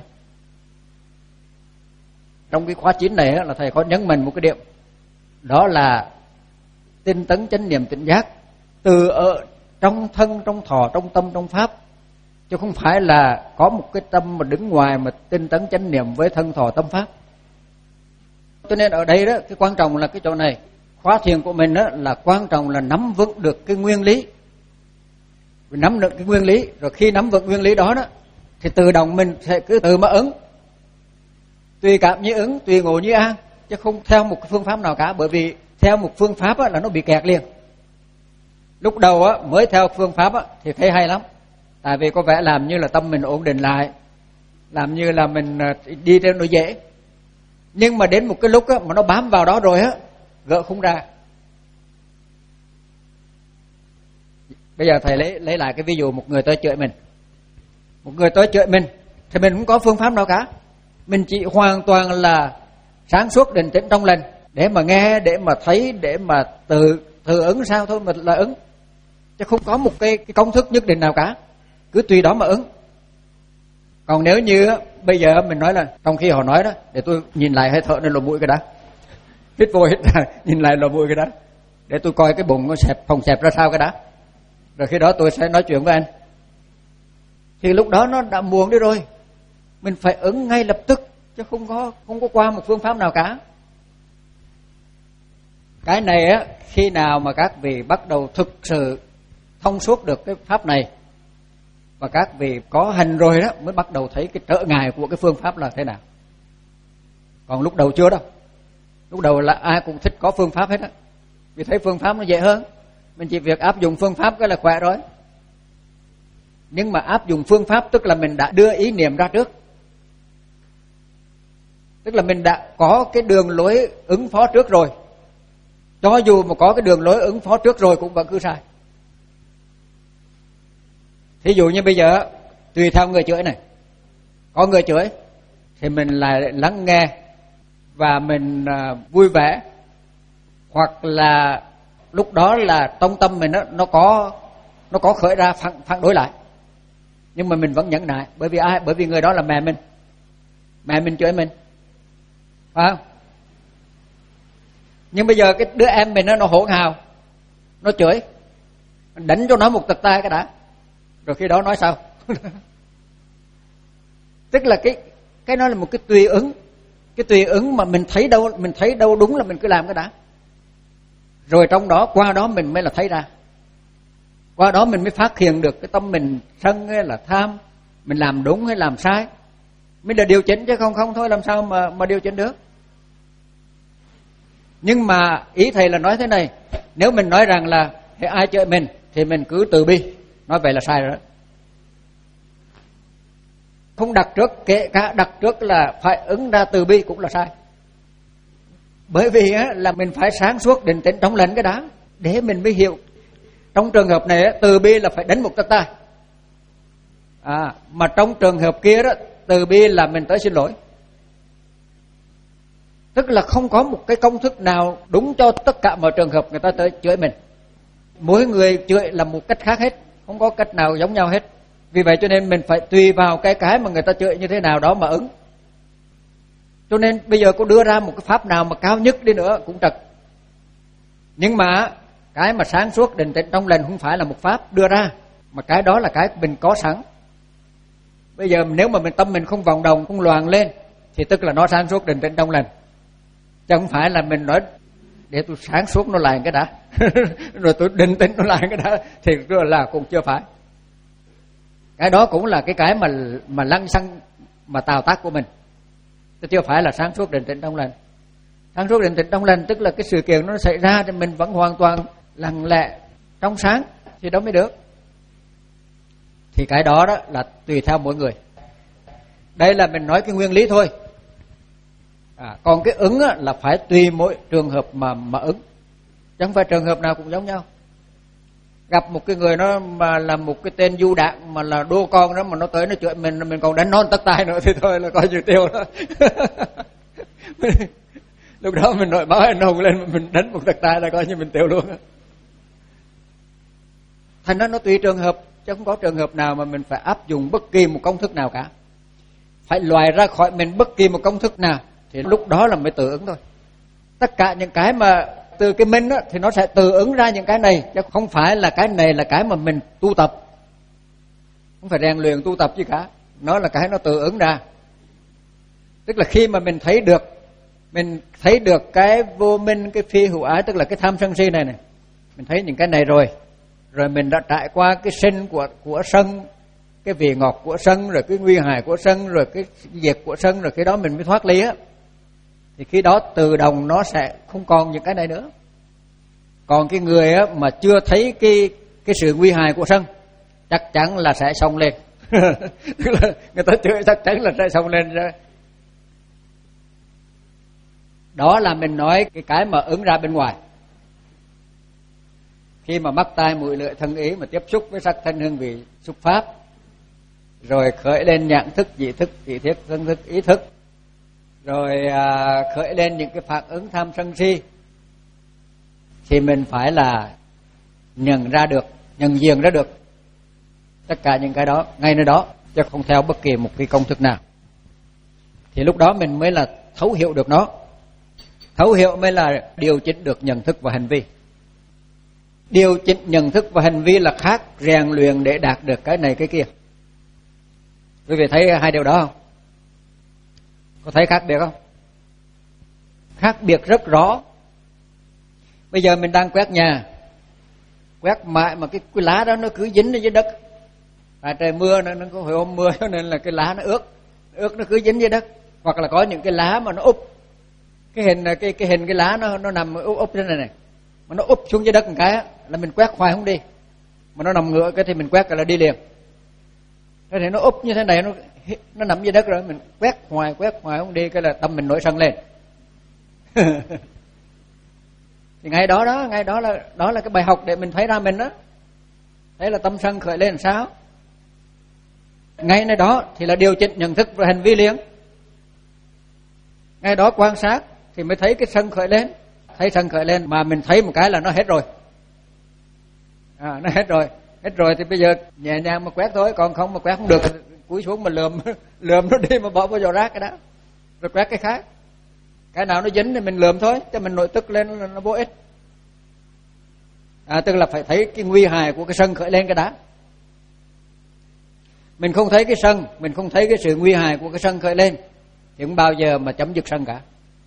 Trong cái khóa chín này á, là thầy có nhấn mạnh một cái điểm, đó là tinh tấn chánh niệm tỉnh giác từ ở trong thân, trong thọ, trong tâm, trong pháp, chứ không phải là có một cái tâm mà đứng ngoài mà tinh tấn chánh niệm với thân thọ tâm pháp. Cho nên ở đây đó, cái quan trọng là cái chỗ này, khóa thiền của mình đó là quan trọng là nắm vững được cái nguyên lý. Nắm được cái nguyên lý, rồi khi nắm vững nguyên lý đó đó, thì tự động mình sẽ cứ tự mà ứng. Tùy cảm như ứng, tùy ngộ như an, chứ không theo một phương pháp nào cả. Bởi vì theo một phương pháp á, là nó bị kẹt liền. Lúc đầu á, mới theo phương pháp á, thì thấy hay lắm. Tại vì có vẻ làm như là tâm mình ổn định lại, làm như là mình đi trên nó dễ. Nhưng mà đến một cái lúc á, mà nó bám vào đó rồi á, gỡ không ra. Bây giờ thầy lấy lấy lại cái ví dụ một người tới chửi mình. Một người tới chửi mình thì mình không có phương pháp nào cả. Mình chỉ hoàn toàn là sáng suốt định tĩnh trong lành, để mà nghe, để mà thấy, để mà tự tự ứng sao thôi mà là ứng. Chứ không có một cái, cái công thức nhất định nào cả. Cứ tùy đó mà ứng. Còn nếu như bây giờ mình nói là trong khi họ nói đó, để tôi nhìn lại hơi thở nên lỗ mũi cái đã, hít vô hít ra, nhìn lại lỗ mũi cái đã, để tôi coi cái bụng nó xẹp phồng xẹp ra sao cái đã, rồi khi đó tôi sẽ nói chuyện với anh. Thì lúc đó nó đã muộn đi rồi, mình phải ứng ngay lập tức, chứ không có không có qua một phương pháp nào cả. Cái này á, khi nào mà các vị bắt đầu thực sự thông suốt được cái pháp này và các vị có hành rồi đó, mới bắt đầu thấy cái trở ngại của cái phương pháp là thế nào. Còn lúc đầu chưa đâu. Lúc đầu là ai cũng thích có phương pháp hết á, vì thấy phương pháp nó dễ hơn, mình chỉ việc áp dụng phương pháp cái là khỏe rồi. Nhưng mà áp dụng phương pháp tức là mình đã đưa ý niệm ra trước, tức là mình đã có cái đường lối ứng phó trước rồi. Cho dù mà có cái đường lối ứng phó trước rồi cũng vẫn cứ sai. Thí dụ như bây giờ tùy theo người chửi này, có người chửi thì mình lại lắng nghe và mình vui vẻ, hoặc là lúc đó là trong tâm mình nó nó có nó có khởi ra phản, phản đối lại, nhưng mà mình vẫn nhẫn nại. Bởi vì ai? Bởi vì người đó là mẹ mình, mẹ mình chửi mình, phải không? Nhưng bây giờ cái đứa em mình nó, nó hỗn hào, nó chửi, mình đánh cho nó một tật tay cái đã, rồi khi đó nói sao? Tức là cái cái nó là một cái tùy ứng, cái tùy ứng mà mình thấy đâu mình thấy đâu đúng là mình cứ làm cái đã, rồi trong đó qua đó mình mới là thấy ra, qua đó mình mới phát hiện được cái tâm mình sân hay là tham, mình làm đúng hay làm sai, mới là điều chỉnh, chứ không không thôi làm sao mà mà điều chỉnh được. Nhưng mà ý thầy là nói thế này, nếu mình nói rằng là hễ ai chửi mình thì mình cứ từ bi, nói vậy là sai rồi đó. Không đặt trước, kể cả đặt trước là phải ứng ra từ bi cũng là sai. Bởi vì á, là mình phải sáng suốt định tĩnh trong lành cái đó, để mình mới hiểu. Trong trường hợp này á, từ bi là phải đánh một tát tay, à, mà trong trường hợp kia đó, từ bi là mình tới xin lỗi. Tức là không có một cái công thức nào đúng cho tất cả mọi trường hợp người ta tới chửi mình. Mỗi người chửi là một cách khác hết, không có cách nào giống nhau hết. Vì vậy cho nên mình phải tùy vào cái cái mà người ta chửi như thế nào đó mà ứng. Cho nên bây giờ cô đưa ra một cái pháp nào mà cao nhất đi nữa cũng trật. Nhưng mà cái mà sáng suốt định tĩnh trong lành không phải là một pháp đưa ra, mà cái đó là cái mình có sẵn. Bây giờ nếu mà mình tâm mình không vòng đồng, không loạn lên thì tức là nó sáng suốt định tĩnh trong lành. Chứ không phải là mình nói để tôi sáng suốt nó lại cái đã rồi tôi định tĩnh nó lại cái đã, thì là cũng chưa phải. Cái đó cũng là cái cái mà mà lăng xăng mà tạo tác của mình, chứ chưa phải là sáng suốt định tĩnh trong lành. Sáng suốt định tĩnh trong lành tức là cái sự kiện nó xảy ra thì mình vẫn hoàn toàn lặng lẽ trong sáng thì đó mới được. Thì cái đó đó là tùy theo mỗi người. Đây là mình nói cái nguyên lý thôi. À, còn cái ứng á, là phải tùy mỗi trường hợp mà mà ứng, chứ không phải trường hợp nào cũng giống nhau. Gặp một cái người nó mà là một cái tên du đạn mà là đô con đó, mà nó tới nó chửi mình, mình còn đánh non tất tay nữa thì thôi là coi như tiêu đó. Lúc đó mình nội báo anh hùng lên, mình đánh một tất tay là coi như mình tiêu luôn. Thành ra nó tùy trường hợp, chứ không có trường hợp nào mà mình phải áp dụng bất kỳ một công thức nào cả. Phải loại ra khỏi mình bất kỳ một công thức nào thì lúc đó là mới tự ứng thôi. Tất cả những cái mà từ cái minh á, thì nó sẽ tự ứng ra những cái này, chứ không phải là cái này là cái mà mình tu tập, không phải rèn luyện tu tập gì cả. Nó là cái nó tự ứng ra. Tức là khi mà mình thấy được, mình thấy được cái vô minh, cái phi hữu ái, tức là cái tham sân si này này, mình thấy những cái này rồi, rồi mình đã trải qua cái sinh của của sân, cái vị ngọt của sân, rồi cái nguy hại của sân, rồi cái diệt của sân, rồi cái đó mình mới thoát ly á. Thì khi đó tự động nó sẽ không còn những cái này nữa. Còn cái người á, mà chưa thấy cái cái sự nguy hại của sân, chắc chắn là sẽ xông lên. Tức là người ta chửi chắc chắn là sẽ xông lên rồi. Đó là mình nói cái cái mà ứng ra bên ngoài. Khi mà mắt tai mũi lưỡi thân ý mà tiếp xúc với sắc thanh hương vị xúc pháp, rồi khởi lên nhận thức, dị thức, dị thiết, thân thức, ý thức, rồi à, khởi lên những cái phản ứng tham sân si, thì mình phải là nhận ra được, nhận diện ra được tất cả những cái đó ngay nơi đó. chứ không theo bất kỳ một cái công thức nào. Thì lúc đó mình mới là thấu hiểu được nó. Thấu hiểu mới là điều chỉnh được nhận thức và hành vi. Điều chỉnh nhận thức và hành vi là khác rèn luyện để đạt được cái này cái kia. Quý vị thấy hai điều đó không? Có thấy khác biệt không? Khác biệt rất rõ. Bây giờ mình đang quét nhà, quét mãi mà cái, cái lá đó nó cứ dính ở dưới đất. Tại trời mưa nó, nó có hồi hôm mưa cho nên là cái lá nó ướt, ướt nó cứ dính dưới đất. Hoặc là có những cái lá mà nó úp, cái hình cái cái hình cái lá nó nó nằm úp úp trên này này, mà nó úp xuống dưới đất một cái là mình quét hoài không đi, mà nó nằm ngửa cái thì mình quét cái là đi liền. Thế thì nó úp như thế này, nó nó nằm dưới đất rồi mình quét hoài quét hoài không đi, cái là tâm mình nổi sân lên. Thì ngay đó đó, ngay đó là đó là cái bài học để mình thấy ra mình đó. Thế là tâm sân khởi lên làm sao? Ngay nơi đó thì là điều chỉnh nhận thức và hành vi liền. Ngay đó quan sát thì mới thấy cái sân khởi lên. Thấy sân khởi lên mà mình thấy một cái là nó hết rồi. À, nó hết rồi. Hết rồi thì bây giờ nhẹ nhàng mà quét thôi. Còn không mà quét không được, cúi xuống mà lườm lườm nó đi mà bỏ vào giỏ rác cái đó. Rồi quét cái khác. Cái nào nó dính thì mình lườm thôi, cho mình nội tức lên là nó vô ích. À, tức là phải thấy cái nguy hại của cái sân khởi lên cái đã. Mình không thấy cái sân, mình không thấy cái sự nguy hại của cái sân khởi lên thì không bao giờ mà chấm dứt sân cả.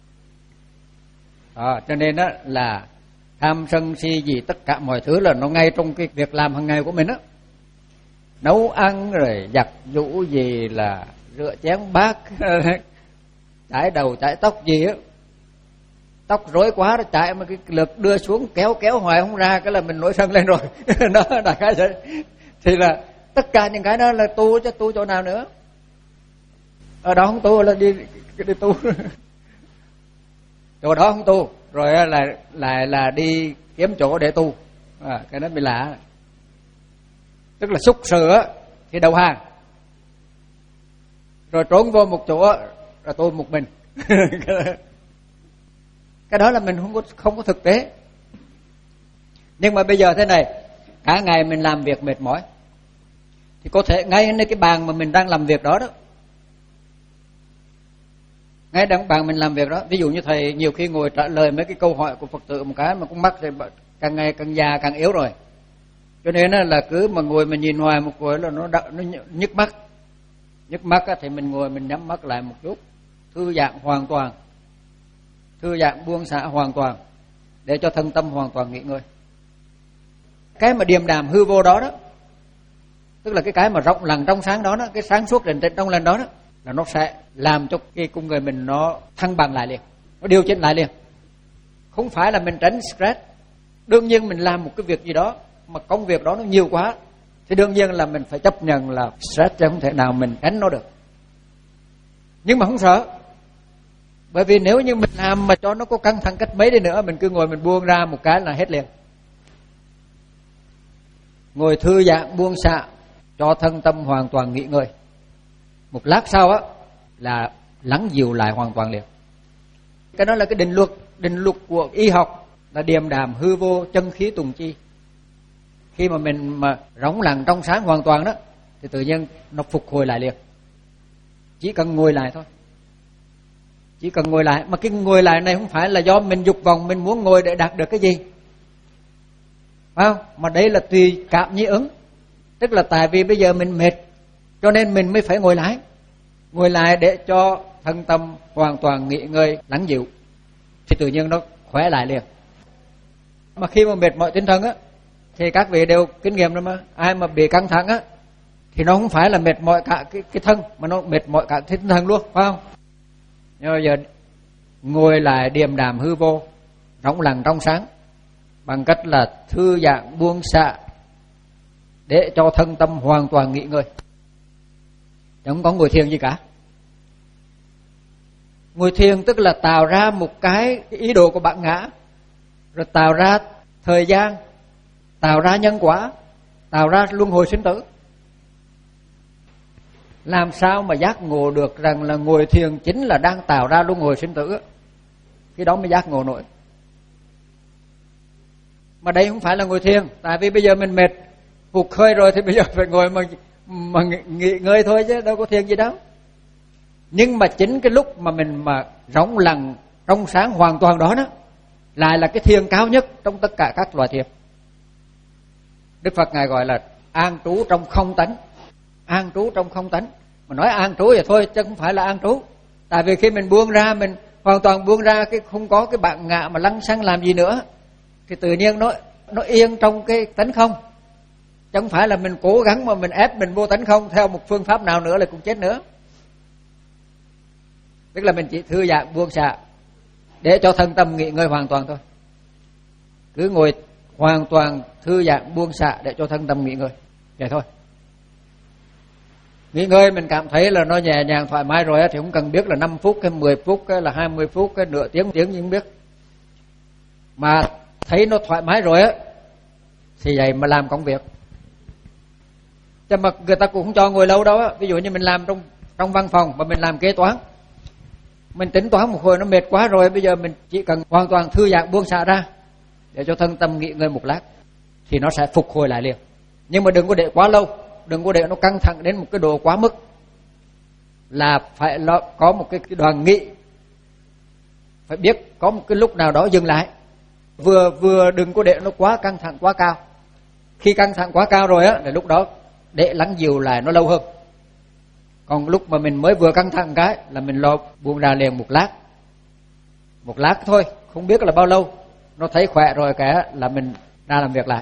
À, cho nên đó là tham sân si gì tất cả mọi thứ là nó ngay trong cái việc làm hàng ngày của mình á. Nấu ăn rồi giặt giũ gì là rửa chén bát, chải đầu chải tóc gì á, tóc rối quá nó chải mà cái lực đưa xuống kéo kéo hoài không ra, cái là mình nổi sân lên rồi. Nó đại khái vậy. Thì là tất cả những cái đó là tu, chứ tu chỗ nào nữa. Ở đó không tu là đi đi tu. Chỗ đó không tu rồi là lại là đi kiếm chỗ để tu. À, cái đó bị lạ. Tức là xúc sửa thì đầu hàng, rồi trốn vô một chỗ rồi tu một mình. Cái đó là mình không có không có thực tế. Nhưng mà bây giờ thế này, cả ngày mình làm việc mệt mỏi thì có thể ngay nơi cái bàn mà mình đang làm việc đó đó, ngay đang bàn mình làm việc đó, ví dụ như thầy nhiều khi ngồi trả lời mấy cái câu hỏi của Phật tử một cái mà cũng mắc thì càng ngày càng già càng yếu rồi, cho nên là cứ mà ngồi mà nhìn hoài một hồi là nó nó nhức mắt. Nhức mắt thì mình ngồi mình nhắm mắt lại một chút, thư giãn hoàn toàn, thư giãn buông xả hoàn toàn để cho thân tâm hoàn toàn nghỉ ngơi. Cái mà điềm đạm hư vô đó đó, tức là cái cái mà rộng lặng trong sáng đó đó, cái sáng suốt rành rành trong lần đó đó, là nó sẽ làm cho cái con người mình nó thăng bằng lại liền, nó điều chỉnh lại liền. Không phải là mình tránh stress. Đương nhiên mình làm một cái việc gì đó mà công việc đó nó nhiều quá thì đương nhiên là mình phải chấp nhận là stress, chứ không thể nào mình tránh nó được. Nhưng mà không sợ, bởi vì nếu như mình làm mà cho nó có căng thẳng cách mấy đi nữa, mình cứ ngồi mình buông ra một cái là hết liền. Ngồi thư giãn buông xả cho thân tâm hoàn toàn nghỉ ngơi, một lát sau á là lắng dịu lại hoàn toàn liền. Cái đó là cái định luật, định luật của y học là điềm đạm hư vô chân khí tùng chi. Khi mà mình mà rỗng lặng trong sáng hoàn toàn đó thì tự nhiên nó phục hồi lại liền. Chỉ cần ngồi lại thôi, chỉ cần ngồi lại. Mà cái ngồi lại này không phải là do mình dục vọng mình muốn ngồi để đạt được cái gì, phải không? Mà đây là tùy cảm nhĩ ứng. Tức là tại vì bây giờ mình mệt cho nên mình mới phải ngồi lại. Ngồi lại để cho thân tâm hoàn toàn nghỉ ngơi lắng dịu thì tự nhiên nó khỏe lại liền. Mà khi mà mệt mỏi tinh thần á thì các vị đều kinh nghiệm rồi mà, ai mà bị căng thẳng á thì nó không phải là mệt mỏi cả cái, cái thân mà nó mệt mỏi cả tinh thần luôn, phải không? Nhưng mà giờ ngồi lại điềm đạm hư vô, rỗng lặng trong sáng bằng cách là thư giãn buông xả để cho thân tâm hoàn toàn nghỉ ngơi. Chẳng có ngồi thiền gì cả. Ngồi thiền tức là tạo ra một cái ý đồ của bản ngã, rồi tạo ra thời gian, tạo ra nhân quả, tạo ra luân hồi sinh tử. Làm sao mà giác ngộ được rằng là ngồi thiền chính là đang tạo ra luân hồi sinh tử? Cái đó mới giác ngộ nổi. Mà đây không phải là ngồi thiền, tại vì bây giờ mình mệt hụt hơi rồi thì bây giờ phải ngồi mà mà nghỉ ngơi thôi chứ đâu có thiền gì đâu. Nhưng mà chính cái lúc mà mình mà rỗng lặng trong sáng hoàn toàn đó đó lại là cái thiền cao nhất trong tất cả các loại thiền. Đức Phật ngài gọi là an trú trong không tánh. An trú trong không tánh. Mà nói an trú vậy thôi chứ không phải là an trú. Tại vì khi mình buông ra, mình hoàn toàn buông ra, cái không có cái bản ngã mà lăng xăng làm gì nữa, thì tự nhiên nó nó yên trong cái tánh không. Chứ không phải là mình cố gắng mà mình ép mình vô tánh không theo một phương pháp nào nữa là cũng chết nữa. Tức là mình chỉ thư giãn buông xả để cho thân tâm nghỉ ngơi hoàn toàn thôi. Cứ ngồi hoàn toàn thư giãn buông xả để cho thân tâm nghỉ ngơi, vậy thôi. Nghỉ ngơi mình cảm thấy là nó nhẹ nhàng thoải mái rồi thì không cần biết là năm phút hay mười phút hay là hai mươi phút hay nửa tiếng tiếng gì không biết. Mà thấy nó thoải mái rồi á thì vậy mà làm công việc. Chứ mà người ta cũng không cho ngồi lâu đâu á. Ví dụ như mình làm trong trong văn phòng mà mình làm kế toán, mình tính toán một hồi nó mệt quá rồi, bây giờ mình chỉ cần hoàn toàn thư giãn buông xả ra để cho thân tâm nghỉ ngơi một lát thì nó sẽ phục hồi lại liền. Nhưng mà đừng có để quá lâu, đừng có để nó căng thẳng đến một cái độ quá mức, là phải có một cái đoạn nghỉ, phải biết có một cái lúc nào đó dừng lại. Vừa vừa đừng có để nó quá căng thẳng quá cao. Khi căng thẳng quá cao rồi á, là lúc đó để lắng dịu lại nó lâu hơn. Còn lúc mà mình mới vừa căng thẳng cái là mình lo buông ra liền một lát, một lát thôi, không biết là bao lâu. Nó thấy khỏe rồi cả là mình ra làm việc lại.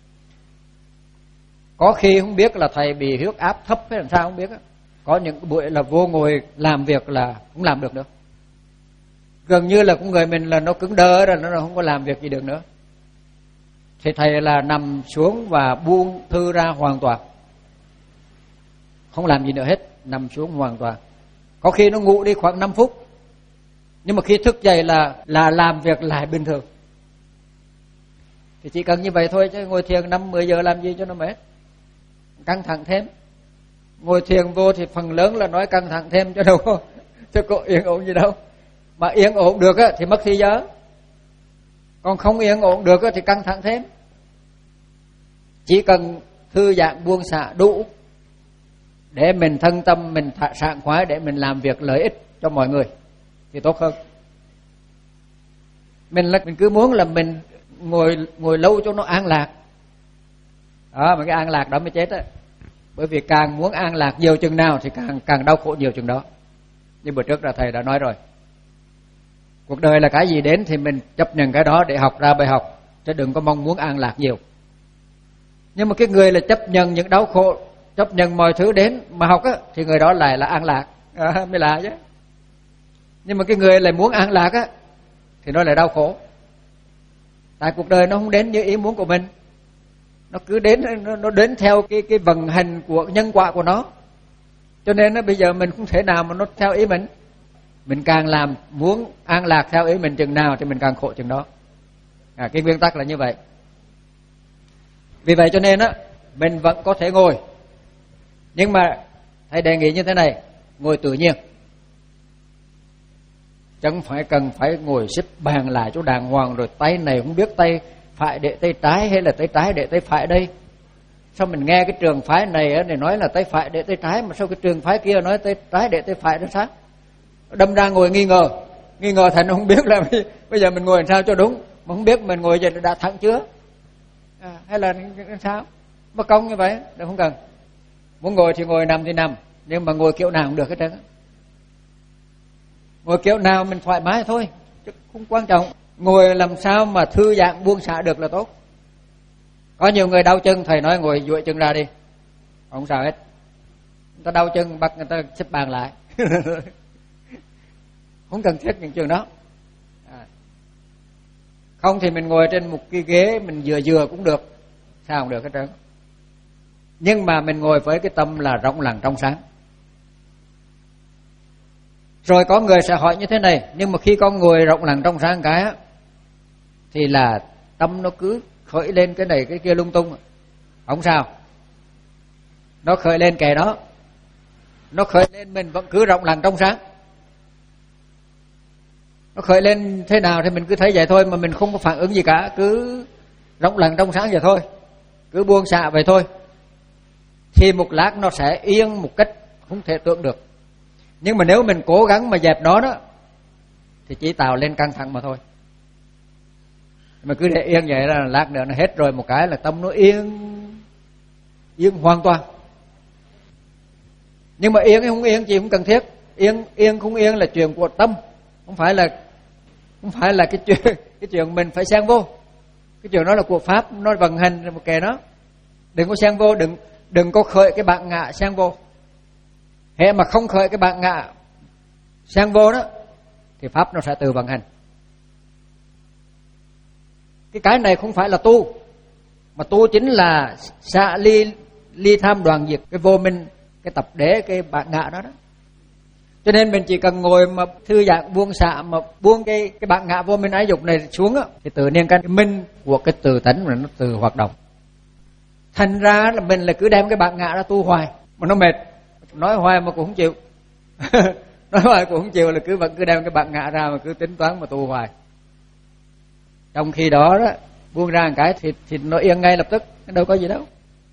Có khi không biết là thầy bị huyết áp thấp hay làm sao không biết á. Có những buổi là vô ngồi làm việc là không làm được nữa. Gần như là con người mình là nó cứng đơ rồi, nó không có làm việc gì được nữa. Thì thầy là nằm xuống và buông thư ra hoàn toàn, không làm gì nữa hết, nằm xuống hoàn toàn. Có khi nó ngủ đi khoảng năm phút, nhưng mà khi thức dậy là là làm việc lại bình thường. Thì chỉ cần như vậy thôi, chứ ngồi thiền năm mười giờ làm gì cho nó mệt, căng thẳng thêm. Ngồi thiền vô thì phần lớn là nói căng thẳng thêm chứ đâu có, chứ có yên ổn gì đâu. Mà yên ổn được á, thì mất thì giờ. Còn không yên ổn được á, thì căng thẳng thêm. Chỉ cần thư giãn buông xả đủ để mình thân tâm mình sảng khoái, để mình làm việc lợi ích cho mọi người thì tốt hơn. Mình là mình cứ muốn là mình ngồi ngồi lâu cho nó an lạc. Đó, mà cái an lạc đó mới chết á. Bởi vì càng muốn an lạc nhiều chừng nào thì càng càng đau khổ nhiều chừng đó. Như bữa trước là thầy đã nói rồi. Cuộc đời là cái gì đến thì mình chấp nhận cái đó để học ra bài học, chứ đừng có mong muốn an lạc nhiều. Nhưng mà cái người là chấp nhận những đau khổ, chấp nhận mọi thứ đến mà học á, thì người đó lại là an lạc, à, mới lạ chứ. Nhưng mà cái người lại muốn an lạc á, thì nó lại đau khổ. Tại cuộc đời nó không đến như ý muốn của mình, nó cứ đến nó, nó đến theo cái cái vận hành của nhân quả của nó. Cho nên nó bây giờ mình không thể nào mà nó theo ý mình. Mình càng làm muốn an lạc theo ý mình chừng nào thì mình càng khổ chừng đó. À, cái nguyên tắc là như vậy. Vì vậy cho nên á, mình vẫn có thể ngồi, nhưng mà thầy đề nghị như thế này, ngồi tự nhiên, chẳng phải cần phải ngồi xếp bàn lại chỗ đàng hoàng, rồi tay này không biết tay phải để tay trái hay là tay trái để tay phải đây. Sao mình nghe cái trường phái này á, để nói là tay phải để tay trái, mà sao cái trường phái kia nói tay trái để tay phải đó sao? Đâm ra ngồi nghi ngờ, nghi ngờ thành không biết là bây giờ mình ngồi làm sao cho đúng, mà không biết mình ngồi giờ đã thẳng chưa, à, hay là sao? Mất công như vậy, đừng không cần. Muốn ngồi thì ngồi, nằm thì nằm, nhưng mà ngồi kiểu nào cũng được hết trơn. Ngồi kiểu nào mình thoải mái thôi, chứ không quan trọng. Ngồi làm sao mà thư giãn buông xả được là tốt. Có nhiều người đau chân, thầy nói ngồi duỗi chân ra đi, không sao hết. Người ta đau chân bắt người ta xếp bàn lại. Không cần thiết những trường đó. À. Không thì mình ngồi trên một cái ghế mình vừa vừa cũng được, sao cũng được hết trơn. Nhưng mà mình ngồi với cái tâm là rộng lặng trong sáng. Rồi có người sẽ hỏi như thế này, nhưng mà khi con ngồi rộng lặng trong sáng cái á, thì là tâm nó cứ khởi lên cái này cái kia lung tung. Không sao, nó khởi lên kệ đó, nó khởi lên mình vẫn cứ rộng lặng trong sáng. Nó khởi lên thế nào thì mình cứ thấy vậy thôi, mà mình không có phản ứng gì cả, cứ rộng lặng trong sáng vậy thôi, cứ buông xả vậy thôi. thì một lát nó sẽ yên một cách không thể tưởng được. Nhưng mà nếu mình cố gắng mà dẹp nó đó thì chỉ tạo lên căng thẳng mà thôi. Mà cứ để yên vậy là lát nữa nó hết rồi một cái là tâm nó yên, yên hoàn toàn. Nhưng mà yên hay không yên chị không cần thiết. Yên yên không yên là chuyện của tâm, không phải là không phải là cái chuyện cái chuyện mình phải xen vô. Cái chuyện đó là của pháp, nó vận hành một kệ nó. Đừng có xen vô, đừng đừng có khởi cái bản ngã xen vô. Hễ mà không khởi cái bản ngã xen vô đó thì pháp nó sẽ tự vận hành. Cái cái này không phải là tu, mà tu chính là xả ly ly tham đoạn diệt cái vô minh, cái tập đế, cái bản ngã đó đó. Cho nên mình chỉ cần ngồi mà thư giãn buông xả, mà buông cái cái bản ngã vô minh ái dục này xuống á, thì tự nhiên cái minh của cái từ tánh là nó từ hoạt động. Thành ra là mình là cứ đem cái bản ngã ra tu hoài mà nó mệt, nói hoài mà cũng không chịu. Nói hoài cũng không chịu là cứ vẫn cứ đem cái bản ngã ra mà cứ tính toán mà tu hoài. Trong khi đó đó buông ra một cái thì thì nó yên ngay lập tức, đâu có gì đâu.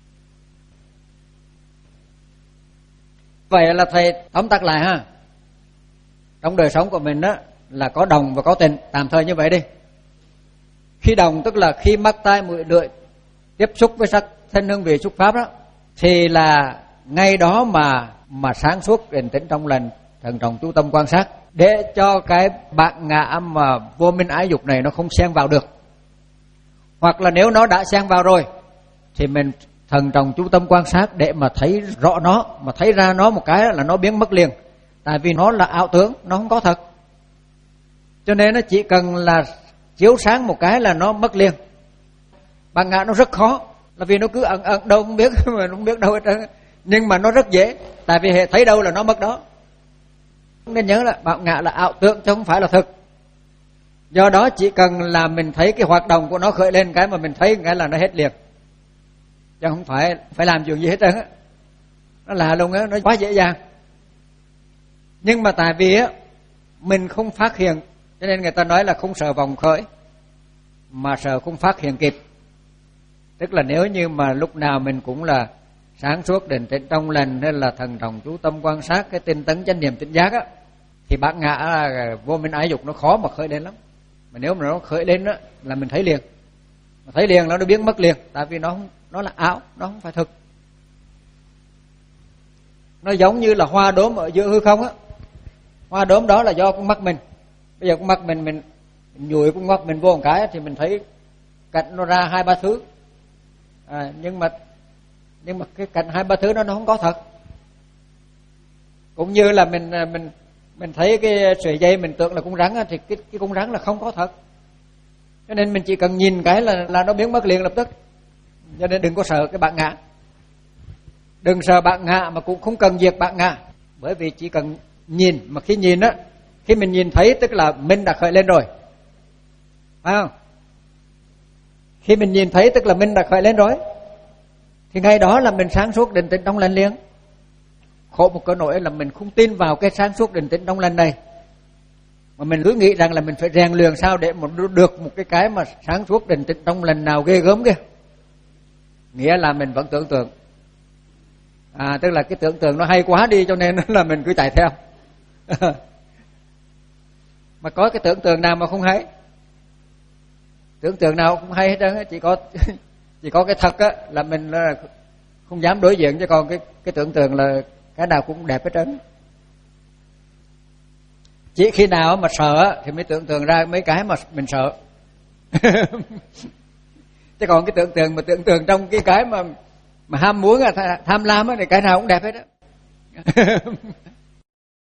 Vậy là thầy tóm tắt lại ha. Trong đời sống của mình đó là có đồng và có tình, tạm thời như vậy đi. Khi đồng tức là khi mắt tai mũi lưỡi tiếp xúc với sắc thân hương vị xúc pháp đó, thì là ngay đó mà mà sáng suốt định tĩnh trong lành, thận trọng chú tâm quan sát, để cho cái bản ngã mà vô minh ái dục này nó không xen vào được. Hoặc là nếu nó đã xen vào rồi thì mình thận trọng chú tâm quan sát để mà thấy rõ nó, mà thấy ra nó một cái là nó biến mất liền. Tại vì nó là ảo tưởng, nó không có thật. Cho nên nó chỉ cần là chiếu sáng một cái là nó mất liền. Bản ngã nó rất khó, là vì nó cứ ẩn ẩn đâu không biết, mà không biết đâu hết trơn. Nhưng mà nó rất dễ, tại vì hệ thấy đâu là nó mất đó. Nên nhớ là bản ngã là ảo tưởng chứ không phải là thực. Do đó chỉ cần là mình thấy cái hoạt động của nó khởi lên cái mà mình thấy cái là nó hết liền. Chứ không phải phải làm chuyện gì hết trơn á. Nó là luôn á, nó quá dễ dàng. Nhưng mà tại vì á mình không phát hiện, cho nên người ta nói là không sợ vòng khởi, mà sợ không phát hiện kịp. Tức là nếu như mà lúc nào mình cũng là sáng suốt định tĩnh trong lành, hay là thần trọng chú tâm quan sát cái tinh tấn chánh niệm tỉnh giác á, thì bản ngã vô minh ái dục nó khó mà khởi lên lắm. Mà nếu mà nó khởi lên á là mình thấy liền, mà thấy liền nó nó biến mất liền, tại vì nó không, nó là ảo, nó không phải thực. Nó giống như là hoa đốm ở giữa hư không á. Hoa đốm đó là do con mắt mình. Bây giờ con mắt mình mình nhủi con mắt mình vô một cái thì mình thấy cảnh nó ra hai ba thứ. À, nhưng mà nhưng mà cái cảnh hai ba thứ đó nó không có thật. Cũng như là mình mình mình thấy cái sợi dây mình tưởng là con rắn thì cái cái con rắn là không có thật. Cho nên mình chỉ cần nhìn cái là là nó biến mất liền lập tức. Cho nên đừng có sợ cái bản ngã. Đừng sợ bản ngã mà cũng không cần diệt bản ngã, bởi vì chỉ cần nhìn, mà khi nhìn á, khi mình nhìn thấy tức là mình đã khởi lên rồi. Phải không? Khi mình nhìn thấy tức là mình đã khởi lên rồi. Thì ngay đó là mình sáng suốt định tĩnh trong lành liền. Khổ một cái nỗi là mình không tin vào cái sáng suốt định tĩnh trong lành này. Mà mình cứ nghĩ rằng là mình phải rèn luyện sao để mà được một cái cái mà sáng suốt định tĩnh trong lành nào ghê gớm kia. Nghĩa là mình vẫn tưởng tượng. À, tức là cái tưởng tượng nó hay quá đi cho nên là mình cứ chạy theo. Mà có cái tưởng tượng nào mà không hay? Tưởng tượng nào cũng hay hết trơn, chỉ có chỉ có cái thật á là mình là không dám đối diện, chứ còn cái cái tưởng tượng là cái nào cũng đẹp hết trơn. Chỉ khi nào mà sợ thì mới tưởng tượng ra mấy cái mà mình sợ. Chứ còn cái tưởng tượng mà tưởng tượng trong cái cái mà mà ham muốn, tham lam á thì cái nào cũng đẹp hết á.